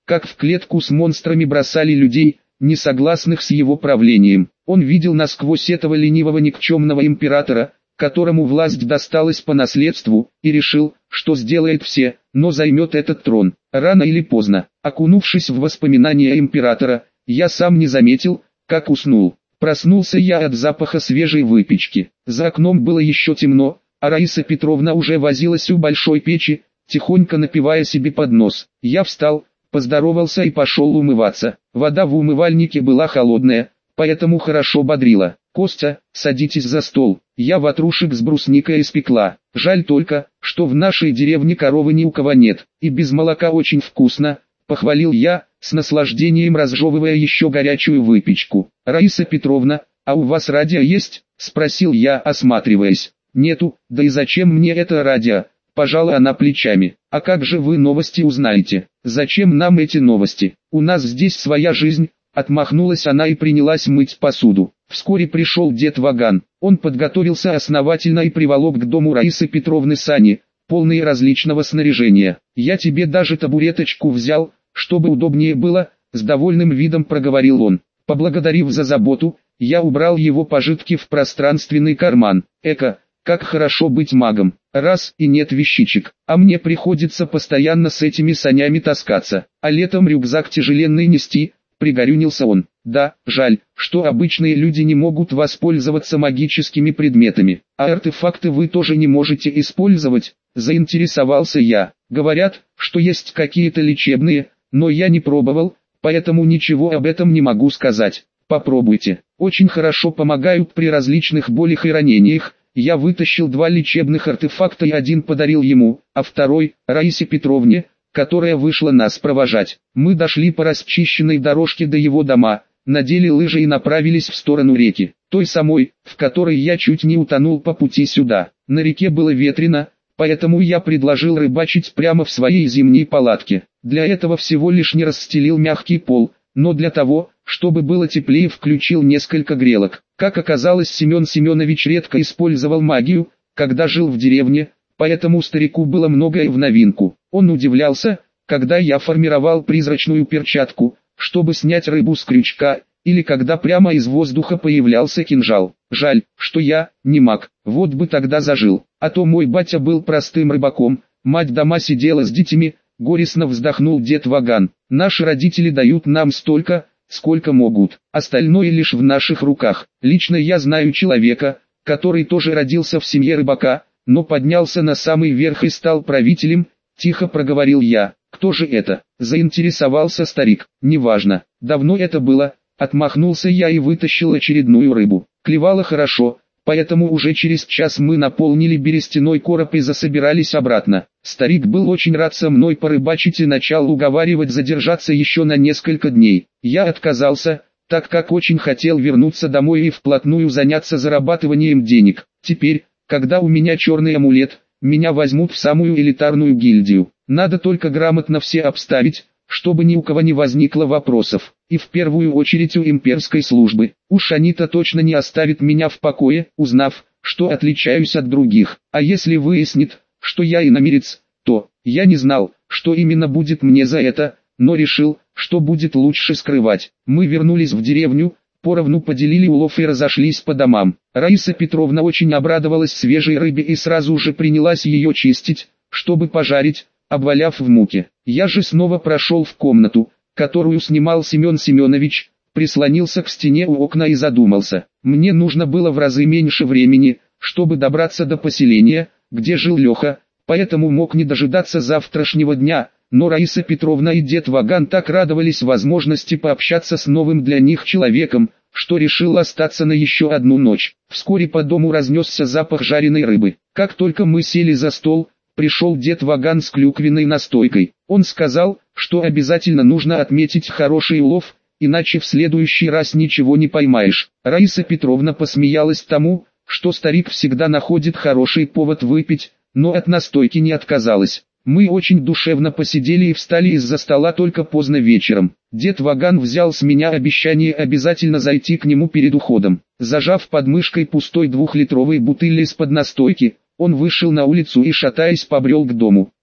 как в клетку с монстрами бросали людей, не согласных с его правлением. Он видел насквозь этого ленивого никчемного императора, которому власть досталась по наследству, и решил, что сделает все, но займет этот трон, рано или поздно. Окунувшись в воспоминания императора, я сам не заметил, как уснул. Проснулся я от запаха свежей выпечки. За окном было еще темно, а Раиса Петровна уже возилась у большой печи, тихонько напивая себе под нос. Я встал, поздоровался и пошел умываться. Вода в умывальнике была холодная, поэтому хорошо бодрила. «Костя, садитесь за стол, я ватрушек с брусникой испекла. Жаль только, что в нашей деревне коровы ни у кого нет, и без молока очень вкусно», — похвалил я, с наслаждением разжевывая еще горячую выпечку. «Раиса Петровна, а у вас радио есть?» — спросил я, осматриваясь. «Нету, да и зачем мне это радио?» — пожала она плечами. «А как же вы новости узнаете? Зачем нам эти новости? У нас здесь своя жизнь». Отмахнулась она и принялась мыть посуду. Вскоре пришел дед Ваган. Он подготовился основательно и приволок к дому Раисы Петровны сани, полные различного снаряжения. «Я тебе даже табуреточку взял, чтобы удобнее было», — с довольным видом проговорил он. Поблагодарив за заботу, я убрал его пожитки в пространственный карман. Эка, как хорошо быть магом. Раз и нет вещичек, а мне приходится постоянно с этими санями таскаться, а летом рюкзак тяжеленный нести. Пригорюнился он. «Да, жаль, что обычные люди не могут воспользоваться магическими предметами. А артефакты вы тоже не можете использовать?» Заинтересовался я. «Говорят, что есть какие-то лечебные, но я не пробовал, поэтому ничего об этом не могу сказать. Попробуйте. Очень хорошо помогают при различных болях и ранениях». Я вытащил 2 лечебных артефакта и один подарил ему, а второй – Раисе Петровне, которая вышла нас провожать. Мы дошли по расчищенной дорожке до его дома, надели лыжи и направились в сторону реки, той самой, в которой я чуть не утонул по пути сюда. На реке было ветрено, поэтому я предложил рыбачить прямо в своей зимней палатке. Для этого всего лишь не расстелил мягкий пол, но для того, чтобы было теплее, включил несколько грелок. Как оказалось, Семен Семенович редко использовал магию, когда жил в деревне, поэтому старику было многое в новинку. Он удивлялся, когда я формировал призрачную перчатку, чтобы снять рыбу с крючка, или когда прямо из воздуха появлялся кинжал. Жаль, что я не маг, вот бы тогда зажил, а то мой батя был простым рыбаком, мать дома сидела с детьми, горестно вздохнул дед Ваган. Наши родители дают нам столько, сколько могут, остальное лишь в наших руках. Лично я знаю человека, который тоже родился в семье рыбака, но поднялся на самый верх и стал правителем, тихо проговорил я. «Кто же это?» – заинтересовался старик. «Неважно, давно это было», – отмахнулся я и вытащил очередную рыбу. Клевало хорошо, поэтому уже через час мы наполнили берестяной короб и засобирались обратно. Старик был очень рад со мной порыбачить и начал уговаривать задержаться еще на несколько дней. Я отказался, так как очень хотел вернуться домой и вплотную заняться зарабатыванием денег. Теперь, когда у меня черный амулет, меня возьмут в самую элитарную гильдию. Надо только грамотно все обставить, чтобы ни у кого не возникло вопросов. И в первую очередь у имперской службы. Уж они-то точно не оставят меня в покое, узнав, что отличаюсь от других. А если выяснит, что я иномерец, то я не знал, что именно будет мне за это, но решил, что будет лучше скрывать. Мы вернулись в деревню, поровну поделили улов и разошлись по домам. Раиса Петровна очень обрадовалась свежей рыбе и сразу же принялась ее чистить, чтобы пожарить, обваляв в муке. Я же снова прошел в комнату, которую снимал Семен Семенович, прислонился к стене у окна и задумался. Мне нужно было в разы меньше времени, чтобы добраться до поселения, где жил Леха, поэтому мог не дожидаться завтрашнего дня, но Раиса Петровна и дед Ваган так радовались возможности пообщаться с новым для них человеком, что решил остаться на еще одну ночь. Вскоре по дому разнесся запах жареной рыбы. Как только мы сели за стол, пришел дед Ваган с клюквенной настойкой. Он сказал, что обязательно нужно отметить хороший улов, иначе в следующий раз ничего не поймаешь. Раиса Петровна посмеялась тому, что старик всегда находит хороший повод выпить, но от настойки не отказалась. Мы очень душевно посидели и встали из-за стола только поздно вечером. Дед Ваган взял с меня обещание обязательно зайти к нему перед уходом. Зажав под мышкой пустой 2-литровый бутыль из-под настойки, он вышел на улицу и, шатаясь, побрел к дому.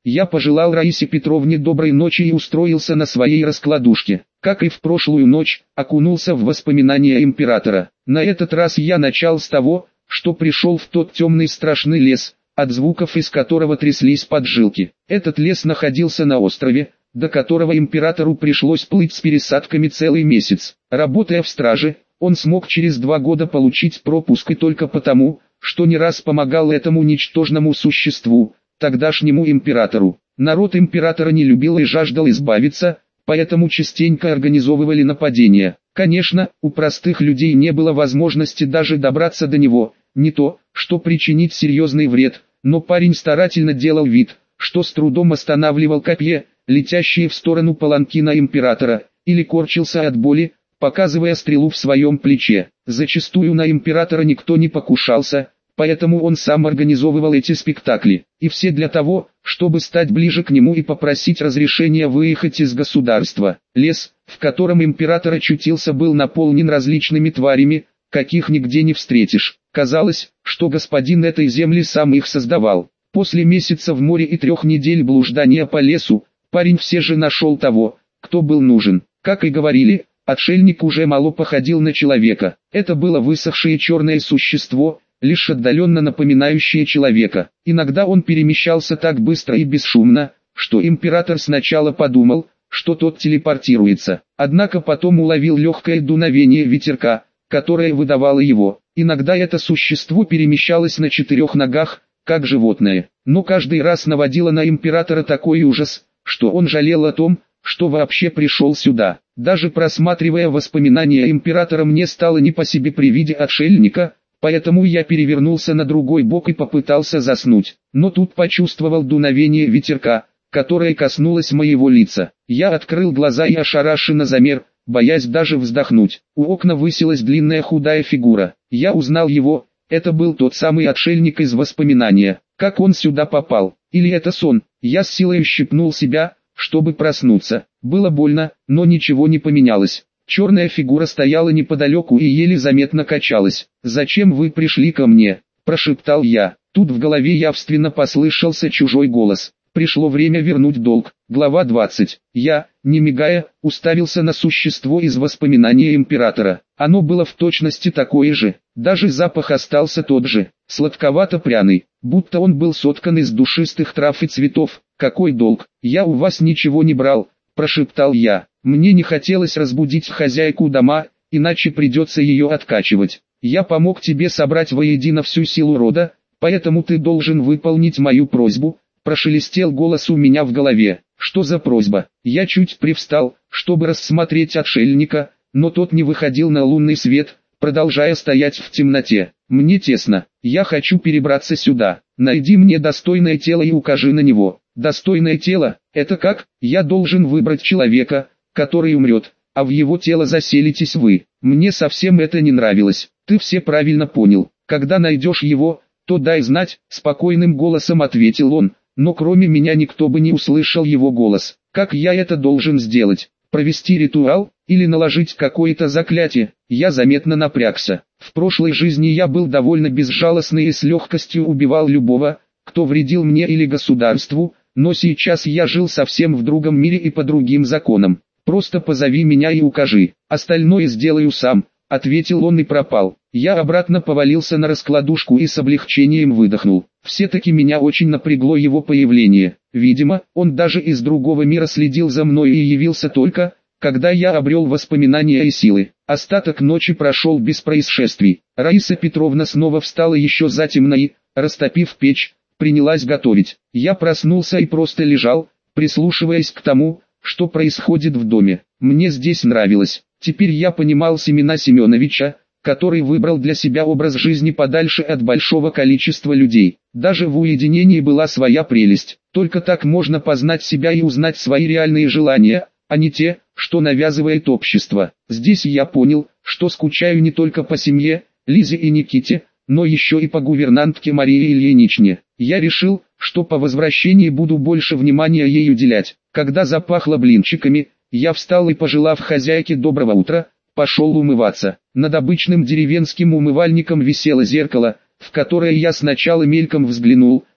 Я пожелал Раисе Петровне доброй ночи и устроился на своей раскладушке. Как и в прошлую ночь, окунулся в воспоминания императора. На этот раз я начал с того, что пришел в тот темный страшный лес, от звуков из которого тряслись поджилки. Этот лес находился на острове, до которого императору пришлось плыть с пересадками целый месяц. Работая в страже, он смог через 2 года получить пропуск и только потому, что не раз помогал этому ничтожному существу, тогдашнему императору. Народ императора не любил и жаждал избавиться, поэтому частенько организовывали нападения. Конечно, у простых людей не было возможности даже добраться до него, не то, что причинить серьезный вред, но парень старательно делал вид, что с трудом останавливал копья, летящие в сторону паланкина императора, или корчился от боли, показывая стрелу в своем плече. Зачастую на императора никто не покушался, поэтому он сам организовывал эти спектакли, и все для того, чтобы стать ближе к нему и попросить разрешения выехать из государства. Лес, в котором император очутился, был наполнен различными тварями, каких нигде не встретишь. Казалось, что господин этой земли сам их создавал. После месяца в море и 3 недель блуждания по лесу, парень все же нашел того, кто был нужен. Как и говорили, отшельник уже мало походил на человека. Это было высохшее черное существо, лишь отдаленно напоминающее человека. Иногда он перемещался так быстро и бесшумно, что император сначала подумал, что тот телепортируется. Однако потом уловил легкое дуновение ветерка, которое выдавало его. Иногда это существо перемещалось на 4 ногах, как животное, но каждый раз наводило на императора такой ужас, что он жалел о том, что вообще пришел сюда. Даже просматривая воспоминания императора, мне стало не по себе при виде отшельника, поэтому я перевернулся на другой бок и попытался заснуть. Но тут почувствовал дуновение ветерка, которое коснулось моего лица. Я открыл глаза и ошарашенно замер, боясь даже вздохнуть. У окна высилась длинная худая фигура. Я узнал его, это был тот самый отшельник из воспоминания. Как он сюда попал? Или это сон? Я с силой ущипнул себя, чтобы проснуться. Было больно, но ничего не поменялось. Черная фигура стояла неподалеку и еле заметно качалась. «Зачем вы пришли ко мне?» – прошептал я. Тут в голове явственно послышался чужой голос. Пришло время вернуть долг. Глава 20. Я, не мигая, уставился на существо из воспоминания императора. Оно было в точности такое же. Даже запах остался тот же, сладковато-пряный, будто он был соткан из душистых трав и цветов. «Какой долг? Я у вас ничего не брал», – прошептал я. Мне не хотелось разбудить хозяйку дома, иначе придется ее откачивать. Я помог тебе собрать воедино всю силу рода, поэтому ты должен выполнить мою просьбу. Прошелестел голос у меня в голове. Что за просьба? Я чуть привстал, чтобы рассмотреть отшельника, но тот не выходил на лунный свет, продолжая стоять в темноте. Мне тесно, я хочу перебраться сюда. Найди мне достойное тело и укажи на него. Достойное тело? Это как? Я должен выбрать человека, который умрет, а в его тело заселитесь вы. Мне совсем это не нравилось. Ты все правильно понял. Когда найдешь его, то дай знать, спокойным голосом ответил он. Но кроме меня никто бы не услышал его голос. Как я это должен сделать? Провести ритуал, или наложить какое-то заклятие? Я заметно напрягся. В прошлой жизни я был довольно безжалостный и с легкостью убивал любого, кто вредил мне или государству, но сейчас я жил совсем в другом мире и по другим законам. Просто позови меня и укажи, остальное сделаю сам, ответил он и пропал. Я обратно повалился на раскладушку и с облегчением выдохнул. Все-таки меня очень напрягло его появление. Видимо, он даже из другого мира следил за мной и явился только, когда я обрел воспоминания и силы. Остаток ночи прошел без происшествий. Раиса Петровна снова встала еще затемно и, растопив печь, принялась готовить. Я проснулся и просто лежал, прислушиваясь к тому, что происходит в доме. Мне здесь нравилось. Теперь я понимал Семена Семеновича, который выбрал для себя образ жизни подальше от большого количества людей. Даже в уединении была своя прелесть. Только так можно познать себя и узнать свои реальные желания, а не те, что навязывает общество. Здесь я понял, что скучаю не только по семье, Лизе и Никите, но еще и по гувернантке Марии Ильиничне. Я решил, что по возвращении буду больше внимания ей уделять. Когда запахло блинчиками, я встал и, пожелав хозяйке доброго утра, пошел умываться. Над обычным деревенским умывальником висело зеркало, в которое я сначала мельком взглянул,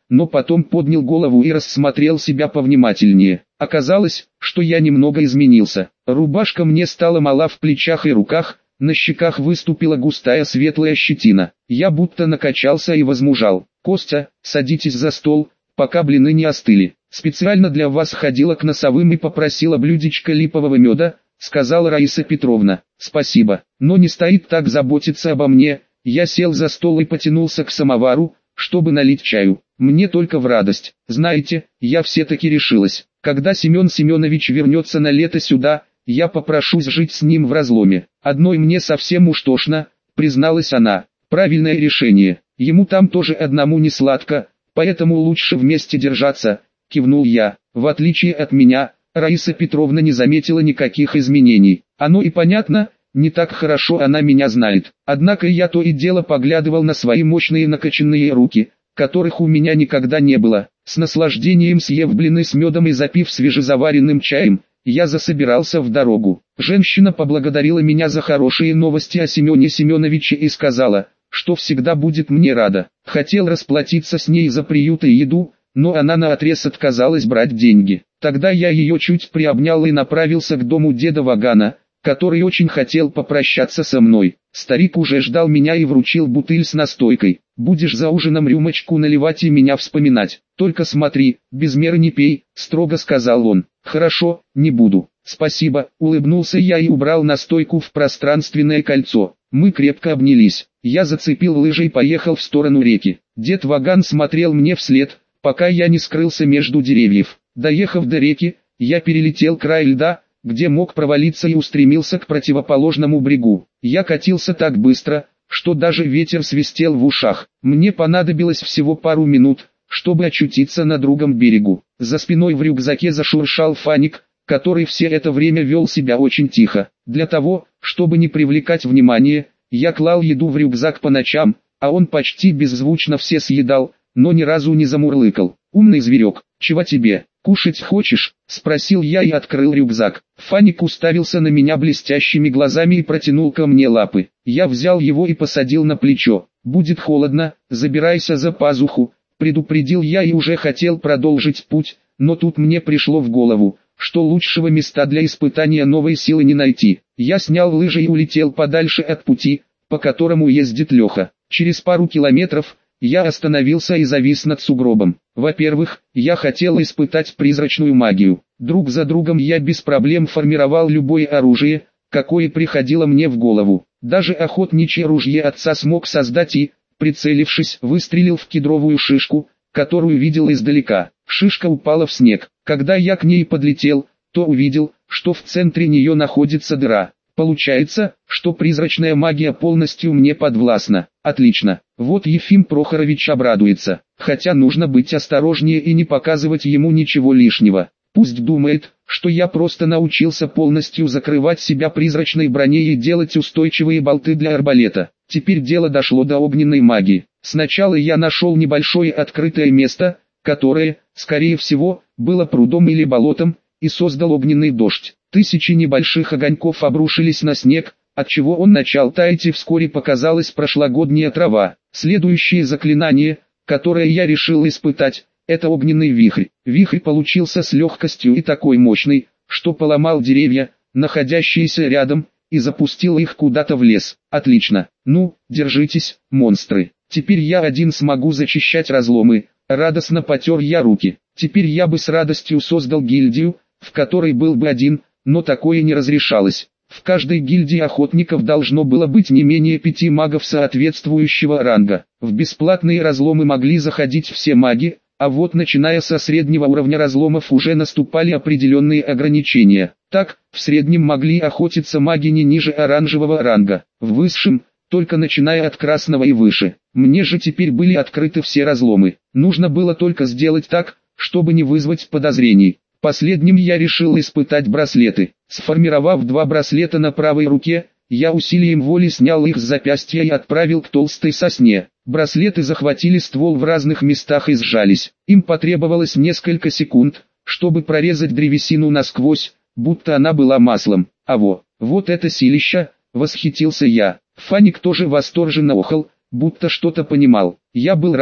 но потом поднял голову и рассмотрел себя повнимательнее. Оказалось, что я немного изменился. Рубашка мне стала мала в плечах и руках, на щеках выступила густая светлая щетина. Я будто накачался и возмужал. «Костя, садитесь за стол, пока блины не остыли. Специально для вас ходила к носовым и попросила блюдечко липового меда», сказала Раиса Петровна. «Спасибо, но не стоит так заботиться обо мне». Я сел за стол и потянулся к самовару, чтобы налить чаю. Мне только в радость. Знаете, я все-таки решилась. Когда Семен Семенович вернется на лето сюда, я попрошусь жить с ним в разломе. Одной мне совсем уж тошно, призналась она. Правильное решение. Ему там тоже одному не сладко, поэтому лучше вместе держаться, кивнул я. В отличие от меня, Раиса Петровна не заметила никаких изменений. Оно и понятно, не так хорошо она меня знает. Однако я то и дело поглядывал на свои мощные накачанные руки, которых у меня никогда не было. С наслаждением съев блины с медом и запив свежезаваренным чаем, я засобирался в дорогу. Женщина поблагодарила меня за хорошие новости о Семене Семеновиче и сказала, что всегда будет мне рада. Хотел расплатиться с ней за приют и еду, но она наотрез отказалась брать деньги. Тогда я ее чуть приобнял и направился к дому деда Вагана, который очень хотел попрощаться со мной. Старик уже ждал меня и вручил бутыль с настойкой. «Будешь за ужином рюмочку наливать и меня вспоминать. Только смотри, без меры не пей», — строго сказал он. «Хорошо, не буду. Спасибо», — улыбнулся я и убрал настойку в пространственное кольцо. Мы крепко обнялись. Я зацепил лыжи и поехал в сторону реки. Дед Ваган смотрел мне вслед, пока я не скрылся между деревьев. Доехав до реки, я перелетел край льда, где мог провалиться, и устремился к противоположному брегу. Я катился так быстро, что даже ветер свистел в ушах. Мне понадобилось всего пару минут, чтобы очутиться на другом берегу. За спиной в рюкзаке зашуршал Фаник, который все это время вел себя очень тихо. Для того, чтобы не привлекать внимания, я клал еду в рюкзак по ночам, а он почти беззвучно все съедал, но ни разу не замурлыкал. «Умный зверек, чего тебе? Кушать хочешь?» — спросил я и открыл рюкзак. Фаник уставился на меня блестящими глазами и протянул ко мне лапы. Я взял его и посадил на плечо. «Будет холодно, забирайся за пазуху», — предупредил я и уже хотел продолжить путь, но тут мне пришло в голову, что лучшего места для испытания новой силы не найти. Я снял лыжи и улетел подальше от пути, по которому ездит Леха. Через пару километров я остановился и завис над сугробом. Во-первых, я хотел испытать призрачную магию. Друг за другом я без проблем формировал любое оружие, какое приходило мне в голову. Даже охотничье ружье отца смог создать и, прицелившись, выстрелил в кедровую шишку, которую видел издалека. Шишка упала в снег. Когда я к ней подлетел, то увидел, что в центре нее находится дыра. Получается, что призрачная магия полностью мне подвластна. Отлично. Вот Ефим Прохорович обрадуется. Хотя нужно быть осторожнее и не показывать ему ничего лишнего. Пусть думает, что я просто научился полностью закрывать себя призрачной броней и делать устойчивые болты для арбалета. Теперь дело дошло до огненной магии. Сначала я нашел небольшое открытое место, которое, скорее всего, было прудом или болотом, и создал огненный дождь. Тысячи небольших огоньков обрушились на снег, отчего он начал таять, и вскоре показалась прошлогодняя трава. Следующее заклинание, которое я решил испытать, это огненный вихрь. Вихрь получился с легкостью и такой мощный, что поломал деревья, находящиеся рядом, и запустил их куда-то в лес. Отлично. Ну, держитесь, монстры. Теперь я один смогу зачищать разломы. Радостно потер я руки. Теперь я бы с радостью создал гильдию, в которой был бы один, но такое не разрешалось. В каждой гильдии охотников должно было быть не менее 5 магов соответствующего ранга. В бесплатные разломы могли заходить все маги, а вот начиная со среднего уровня разломов уже наступали определенные ограничения. Так, в среднем могли охотиться маги не ниже оранжевого ранга, в высшем, только начиная от красного и выше. Мне же теперь были открыты все разломы. Нужно было только сделать так, чтобы не вызвать подозрений. Последним я решил испытать браслеты. Сформировав 2 браслета на правой руке, я усилием воли снял их с запястья и отправил к толстой сосне. Браслеты захватили ствол в разных местах и сжались. Им потребовалось несколько секунд, чтобы прорезать древесину насквозь, будто она была маслом. Вот это силища, восхитился я. Фаник тоже восторженно охал, будто что-то понимал. Я был рад,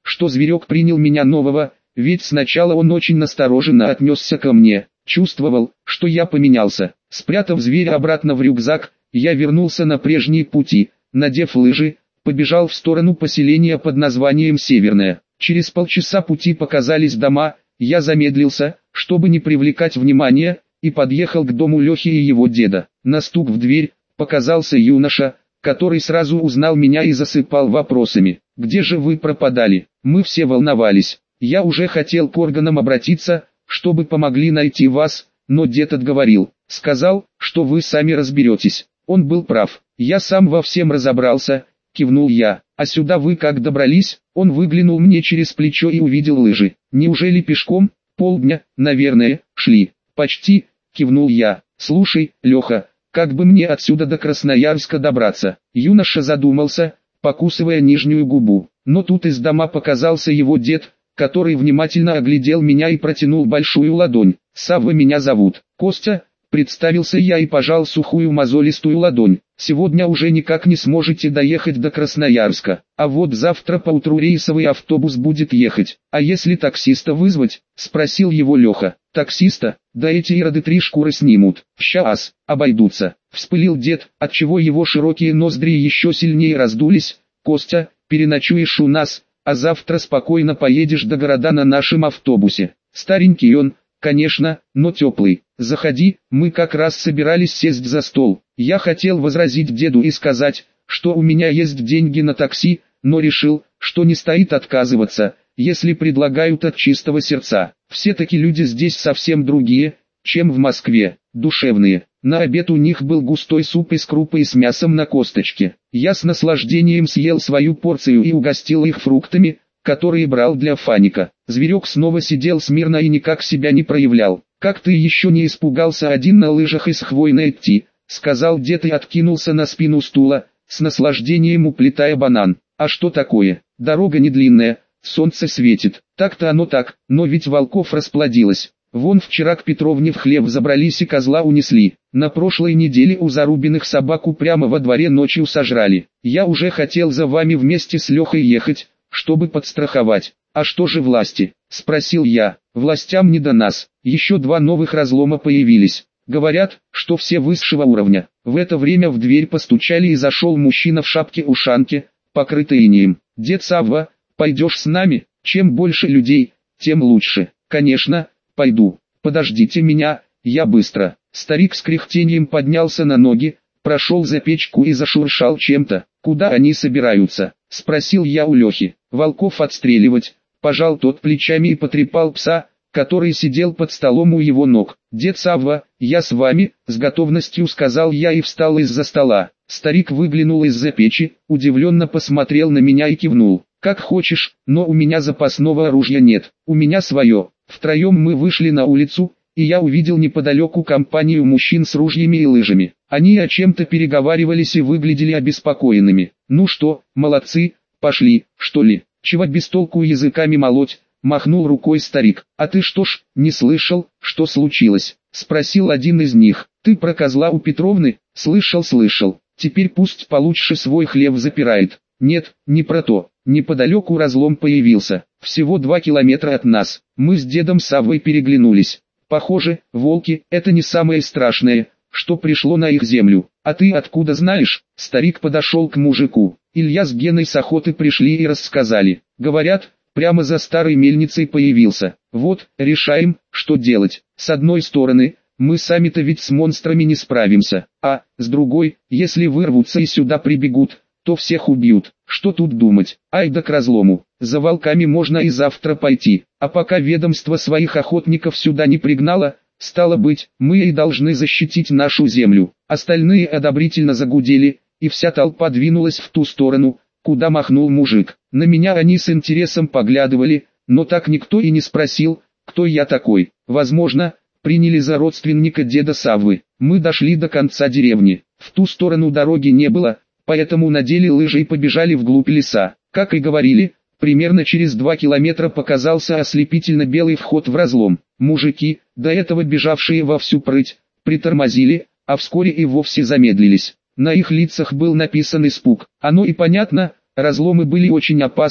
что зверек принял меня нового, ведь сначала он очень настороженно отнесся ко мне, чувствовал, что я поменялся. Спрятав зверя обратно в рюкзак, я вернулся на прежние пути, надев лыжи, побежал в сторону поселения под названием Северное. Через полчаса пути показались дома, я замедлился, чтобы не привлекать внимания, и подъехал к дому Лехи и его деда. На стук в дверь показался юноша, который сразу узнал меня и засыпал вопросами. «Где же вы пропадали?» Мы все волновались. Я уже хотел к органам обратиться, чтобы помогли найти вас, но дед отговорил. Сказал, что вы сами разберетесь. Он был прав. Я сам во всем разобрался, кивнул я. А сюда вы как добрались? Он выглянул мне через плечо и увидел лыжи. Неужели пешком? Полдня, наверное, шли. Почти, кивнул я. Слушай, Леха, как бы мне отсюда до Красноярска добраться? Юноша задумался, покусывая нижнюю губу. Но тут из дома показался его дед, который внимательно оглядел меня и протянул большую ладонь. «Савва меня зовут. Костя», — представился я и пожал сухую мозолистую ладонь. «Сегодня уже никак не сможете доехать до Красноярска, а вот завтра поутру рейсовый автобус будет ехать. А если таксиста вызвать?» — спросил его Леха. «Таксиста? Да эти ироды 3 шкуры снимут. Щас, обойдутся», — вспылил дед, отчего его широкие ноздри еще сильнее раздулись. «Костя, переночуешь у нас, а завтра спокойно поедешь до города на нашем автобусе. Старенький он, конечно, но теплый. Заходи, мы как раз собирались сесть за стол». Я хотел возразить деду и сказать, что у меня есть деньги на такси, но решил, что не стоит отказываться, если предлагают от чистого сердца. Все-таки люди здесь совсем другие, чем в Москве, душевные. На обед у них был густой суп из крупы и с мясом на косточке. Я с наслаждением съел свою порцию и угостил их фруктами, которые брал для Фаника. Зверек снова сидел смирно и никак себя не проявлял. «Как ты еще не испугался один на лыжах из хвойной идти?» — сказал дед и откинулся на спину стула, с наслаждением уплетая банан. «А что такое? Дорога не длинная, солнце светит. Так-то оно так, но ведь волков расплодилось. Вон вчера к Петровне в хлев забрались и козла унесли. На прошлой неделе у Зарубиных собаку прямо во дворе ночью сожрали. Я уже хотел за вами вместе с Лехой ехать, чтобы подстраховать. А что же власти?» — спросил я. «Властям не до нас. Еще 2 новых разлома появились. Говорят, что все высшего уровня». В это время в дверь постучали и зашел мужчина в шапке-ушанке, покрытой инеем. «Дед Савва, пойдешь с нами? Чем больше людей, тем лучше». «Конечно, пойду. Подождите меня, я быстро». Старик с кряхтением поднялся на ноги, прошел за печку и зашуршал чем-то. «Куда они собираются?» — спросил я у Лехи. «Волков отстреливать». Пожал тот плечами и потрепал пса, который сидел под столом у его ног. «Дед Савва, я с вами», — с готовностью сказал я и встал из-за стола. Старик выглянул из-за печи, удивленно посмотрел на меня и кивнул. «Как хочешь, но у меня запасного оружия нет, у меня свое». Втроем мы вышли на улицу, и я увидел неподалеку компанию мужчин с ружьями и лыжами. Они о чем-то переговаривались и выглядели обеспокоенными. «Ну что, молодцы, пошли, что ли? Чего без толку языками молоть?» — махнул рукой старик. «А ты что ж, не слышал, что случилось?» — спросил один из них. «Ты про козла у Петровны?» «Слышал, слышал. Теперь пусть получше свой хлев запирает». «Нет, не про то. Неподалеку разлом появился, всего 2 километра от нас». Мы с дедом Саввой переглянулись. «Похоже, волки — это не самое страшное, что пришло на их землю. А ты откуда знаешь?» Старик подошел к мужику. «Илья с Геной с охоты пришли и рассказали. Говорят, прямо за старой мельницей появился. Вот, решаем, что делать. С одной стороны, мы сами-то ведь с монстрами не справимся, а, с другой, если вырвутся и сюда прибегут, то всех убьют. Что тут думать? Ай да к разлому. За волками можно и завтра пойти. А пока ведомство своих охотников сюда не пригнало, стало быть, мы и должны защитить нашу землю». Остальные одобрительно загудели, и вся толпа двинулась в ту сторону, куда махнул мужик. На меня они с интересом поглядывали, но так никто и не спросил, кто я такой. Возможно, приняли за родственника деда Саввы. Мы дошли до конца деревни. В ту сторону дороги не было, поэтому надели лыжи и побежали вглубь леса. Как и говорили, примерно через 2 километра показался ослепительно белый вход в разлом. Мужики, до этого бежавшие во всю прыть, притормозили, а вскоре и вовсе замедлились. На их лицах был написан испуг. Оно и понятно, разломы были очень опасны,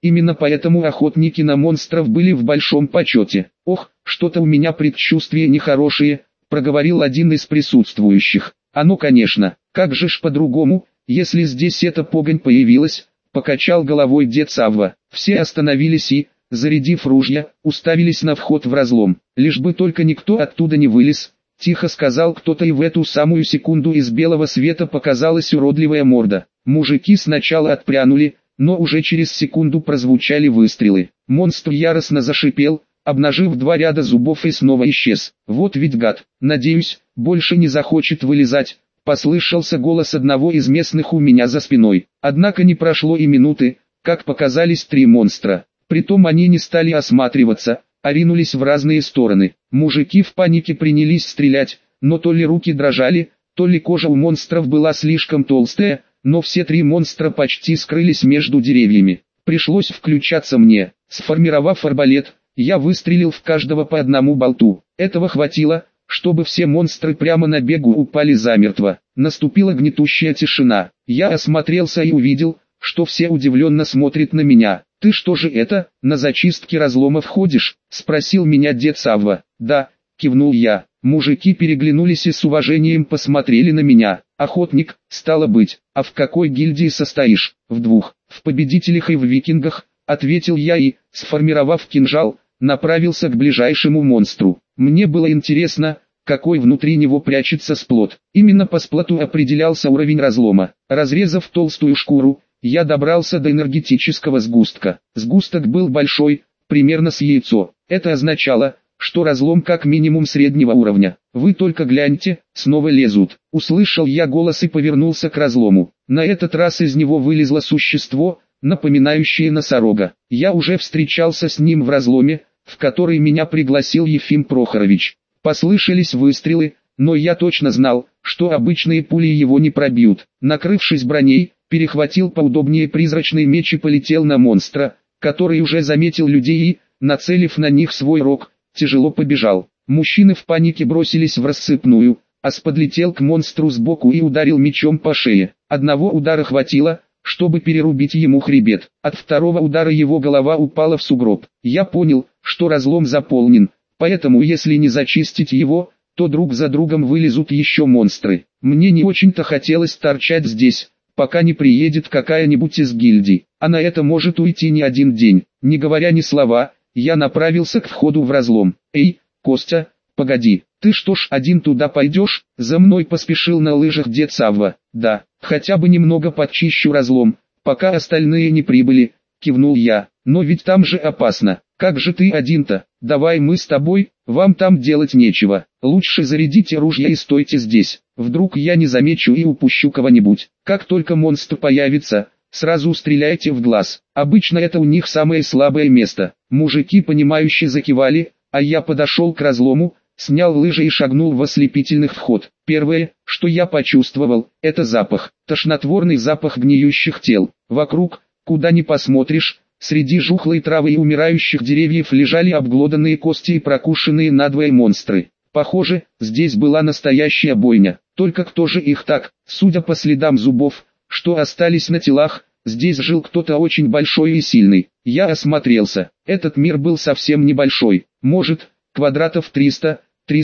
Именно поэтому охотники на монстров были в большом почете. «Ох, что-то у меня предчувствия нехорошие», — проговорил один из присутствующих. «Оно, конечно, как же ж по-другому, если здесь эта погонь появилась», — покачал головой дед Савва. Все остановились и, зарядив ружья, уставились на вход в разлом. «Лишь бы только никто оттуда не вылез», — тихо сказал кто-то, и в эту самую секунду из белого света показалась уродливая морда. Мужики сначала отпрянули, но уже через секунду прозвучали выстрелы. Монстр яростно зашипел, обнажив 2 ряда зубов, и снова исчез. «Вот ведь гад, надеюсь, больше не захочет вылезать», — послышался голос одного из местных у меня за спиной. Однако не прошло и минуты, как показались 3 монстра. Притом они не стали осматриваться, а ринулись в разные стороны. Мужики в панике принялись стрелять, но то ли руки дрожали, то ли кожа у монстров была слишком толстая, но все 3 монстра почти скрылись между деревьями. Пришлось включаться мне. Сформировав арбалет, я выстрелил в каждого по одному болту. Этого хватило, чтобы все монстры прямо на бегу упали замертво. Наступила гнетущая тишина. Я осмотрелся и увидел, что все удивленно смотрят на меня. «Ты что же это, на зачистке разломов ходишь?» — спросил меня дед Савва. «Да», — кивнул я. Мужики переглянулись и с уважением посмотрели на меня. «Охотник, стало быть, а в какой гильдии состоишь?» «В 2, в победителях и в викингах», — ответил я и, сформировав кинжал, направился к ближайшему монстру. Мне было интересно, какой внутри него прячется сплот. Именно по сплоту определялся уровень разлома. Разрезав толстую шкуру, я добрался до энергетического сгустка. Сгусток был большой, примерно с яйцо. Это означало, что разлом как минимум среднего уровня. «Вы только гляньте, снова лезут», — услышал я голос и повернулся к разлому. На этот раз из него вылезло существо, напоминающее носорога. Я уже встречался с ним в разломе, в который меня пригласил Ефим Прохорович. Послышались выстрелы, но я точно знал, что обычные пули его не пробьют. Накрывшись броней, перехватил поудобнее призрачный меч и полетел на монстра, который уже заметил людей и, нацелив на них свой рог, тяжело побежал. Мужчины в панике бросились в рассыпную, Ас подлетел к монстру сбоку и ударил мечом по шее. Одного удара хватило, чтобы перерубить ему хребет. От второго удара его голова упала в сугроб. Я понял, что разлом заполнен, поэтому если не зачистить его, то друг за другом вылезут еще монстры. Мне не очень-то хотелось торчать здесь, пока не приедет какая-нибудь из гильдий, а на это может уйти не один день. Не говоря ни слова, я направился к входу в разлом. «Эй, Костя, погоди, ты что ж один туда пойдешь?» За мной поспешил на лыжах дед Савва. «Да, хотя бы немного подчищу разлом, пока остальные не прибыли», кивнул я. «Но ведь там же опасно. Как же ты один-то? Давай мы с тобой, вам там делать нечего. Лучше зарядите ружья и стойте здесь. Вдруг я не замечу и упущу кого-нибудь. Как только монстр появится, сразу стреляйте в глаз. Обычно это у них самое слабое место». Мужики понимающе закивали, а я подошел к разлому, снял лыжи и шагнул в ослепительный вход. Первое, что я почувствовал, это запах. Тошнотворный запах гниющих тел. Вокруг, куда ни посмотришь, среди жухлой травы и умирающих деревьев лежали обглоданные кости и прокушенные надвое монстры. Похоже, здесь была настоящая бойня. Только кто же их так? Судя по следам зубов, что остались на телах, здесь жил кто-то очень большой и сильный. Я осмотрелся. Этот мир был совсем небольшой. Может, квадратов 300,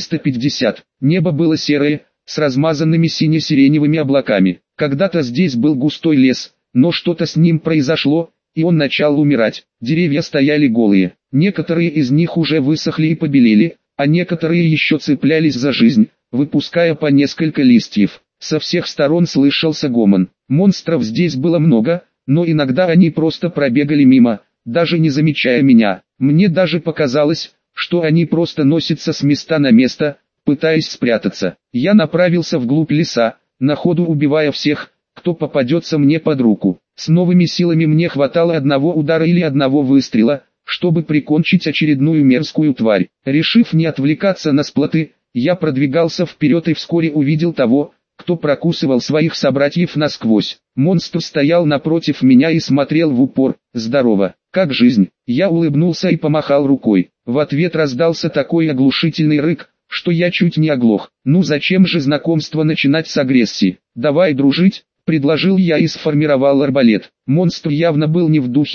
350. Небо было серое, с размазанными сине-сиреневыми облаками. Когда-то здесь был густой лес, но что-то с ним произошло, и он начал умирать. Деревья стояли голые. Некоторые из них уже высохли и побелели, а некоторые еще цеплялись за жизнь, выпуская по несколько листьев. Со всех сторон слышался гомон. Монстров здесь было много, но иногда они просто пробегали мимо, даже не замечая меня. Мне даже показалось, что они просто носятся с места на место, пытаясь спрятаться. Я направился вглубь леса, на ходу убивая всех, кто попадется мне под руку. С новыми силами мне хватало одного удара или одного выстрела, чтобы прикончить очередную мерзкую тварь. Решив не отвлекаться на сплоты, я продвигался вперед и вскоре увидел того, кто прокусывал своих собратьев насквозь. Монстр стоял напротив меня и смотрел в упор. «Здорово, как жизнь?» Я улыбнулся и помахал рукой. В ответ раздался такой оглушительный рык, что я чуть не оглох. «Ну зачем же знакомство начинать с агрессии? Давай дружить», — предложил я и сформировал арбалет. Монстр явно был не в духе,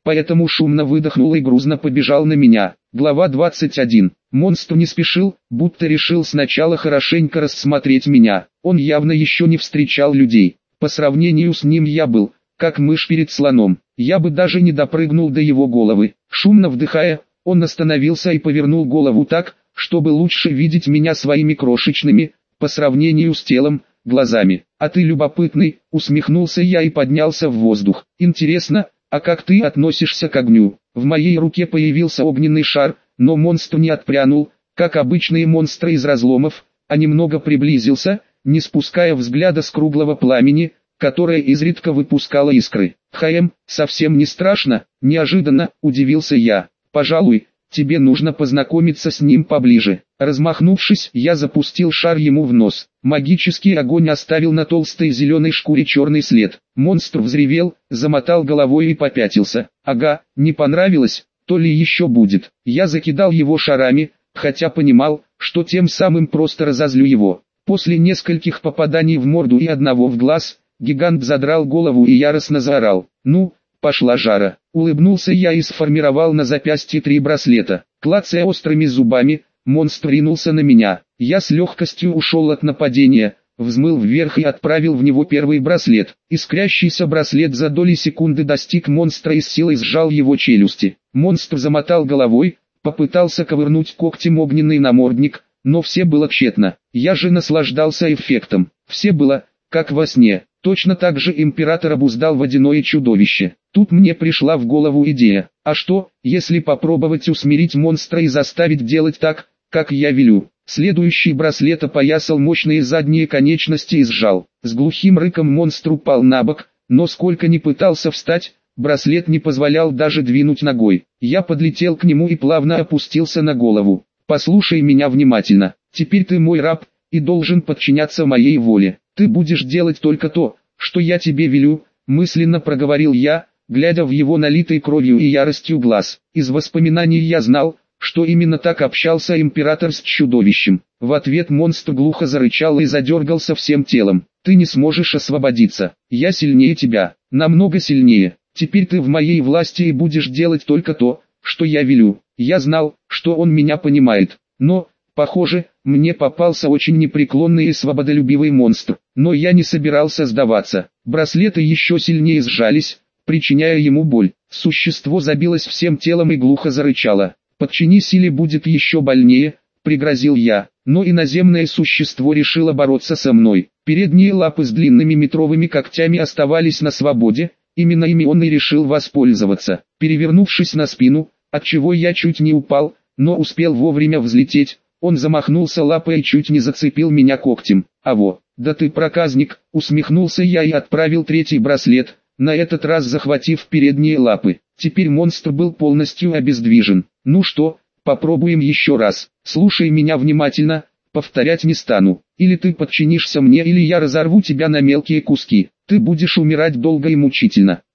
поэтому шумно выдохнул и грузно побежал на меня. Глава 21. Монстр не спешил, будто решил сначала хорошенько рассмотреть меня. Он явно еще не встречал людей. По сравнению с ним я был, как мышь перед слоном. Я бы даже не допрыгнул до его головы. Шумно вдыхая, он остановился и повернул голову так, чтобы лучше видеть меня своими крошечными, по сравнению с телом, глазами. «А ты любопытный», усмехнулся я и поднялся в воздух. «Интересно, а как ты относишься к огню?» В моей руке появился огненный шар, но монстр не отпрянул, как обычные монстры из разломов, а немного приблизился, не спуская взгляда с круглого пламени, которое изредка выпускало искры. Совсем не страшно?» Неожиданно удивился я. «Пожалуй, тебе нужно познакомиться с ним поближе». Размахнувшись, я запустил шар ему в нос. Магический огонь оставил на толстой зеленой шкуре черный след. Монстр взревел, замотал головой и попятился. «Ага, не понравилось, то ли еще будет». Я закидал его шарами, хотя понимал, что тем самым просто разозлю его. После нескольких попаданий в морду и одного в глаз, гигант задрал голову и яростно заорал. «Ну, пошла жара». Улыбнулся я и сформировал на запястье 3 браслета. Клацая острыми зубами, монстр ринулся на меня. Я с легкостью ушел от нападения, взмыл вверх и отправил в него первый браслет. Искрящийся браслет за доли секунды достиг монстра и с силой сжал его челюсти. Монстр замотал головой, попытался ковырнуть когтем огненный намордник, но все было тщетно. Я же наслаждался эффектом. Все было, как во сне. Точно так же император обуздал водяное чудовище. Тут мне пришла в голову идея. А что, если попробовать усмирить монстра и заставить делать так, как я велю? Следующий браслет опоясал мощные задние конечности и сжал. С глухим рыком монстр упал на бок, но сколько ни пытался встать, браслет не позволял даже двинуть ногой. Я подлетел к нему и плавно опустился на голову. «Послушай меня внимательно. Теперь ты мой раб и должен подчиняться моей воле. Ты будешь делать только то, что я тебе велю», мысленно проговорил я, глядя в его налитый кровью и яростью глаз. Из воспоминаний я знал, что именно так общался император с чудовищем. В ответ монстр глухо зарычал и задергался всем телом. «Ты не сможешь освободиться. Я сильнее тебя, намного сильнее. Теперь ты в моей власти и будешь делать только то, что я велю». Я знал, что он меня понимает, но, похоже, мне попался очень непреклонный и свободолюбивый монстр. Но я не собирался сдаваться. Браслеты еще сильнее сжались, причиняя ему боль. Существо забилось всем телом и глухо зарычало. «Подчинись или будет еще больнее», — пригрозил я. Но иноземное существо решило бороться со мной. Передние лапы с длинными метровыми когтями оставались на свободе, именно ими он и решил воспользоваться. Перевернувшись на спину, отчего я чуть не упал, но успел вовремя взлететь, он замахнулся лапой и чуть не зацепил меня когтем. «Аво, да ты проказник», усмехнулся я и отправил 3-й браслет, на этот раз захватив передние лапы. Теперь монстр был полностью обездвижен. «Ну что, попробуем еще раз. Слушай меня внимательно, повторять не стану. Или ты подчинишься мне, или я разорву тебя на мелкие куски. Ты будешь умирать долго и мучительно.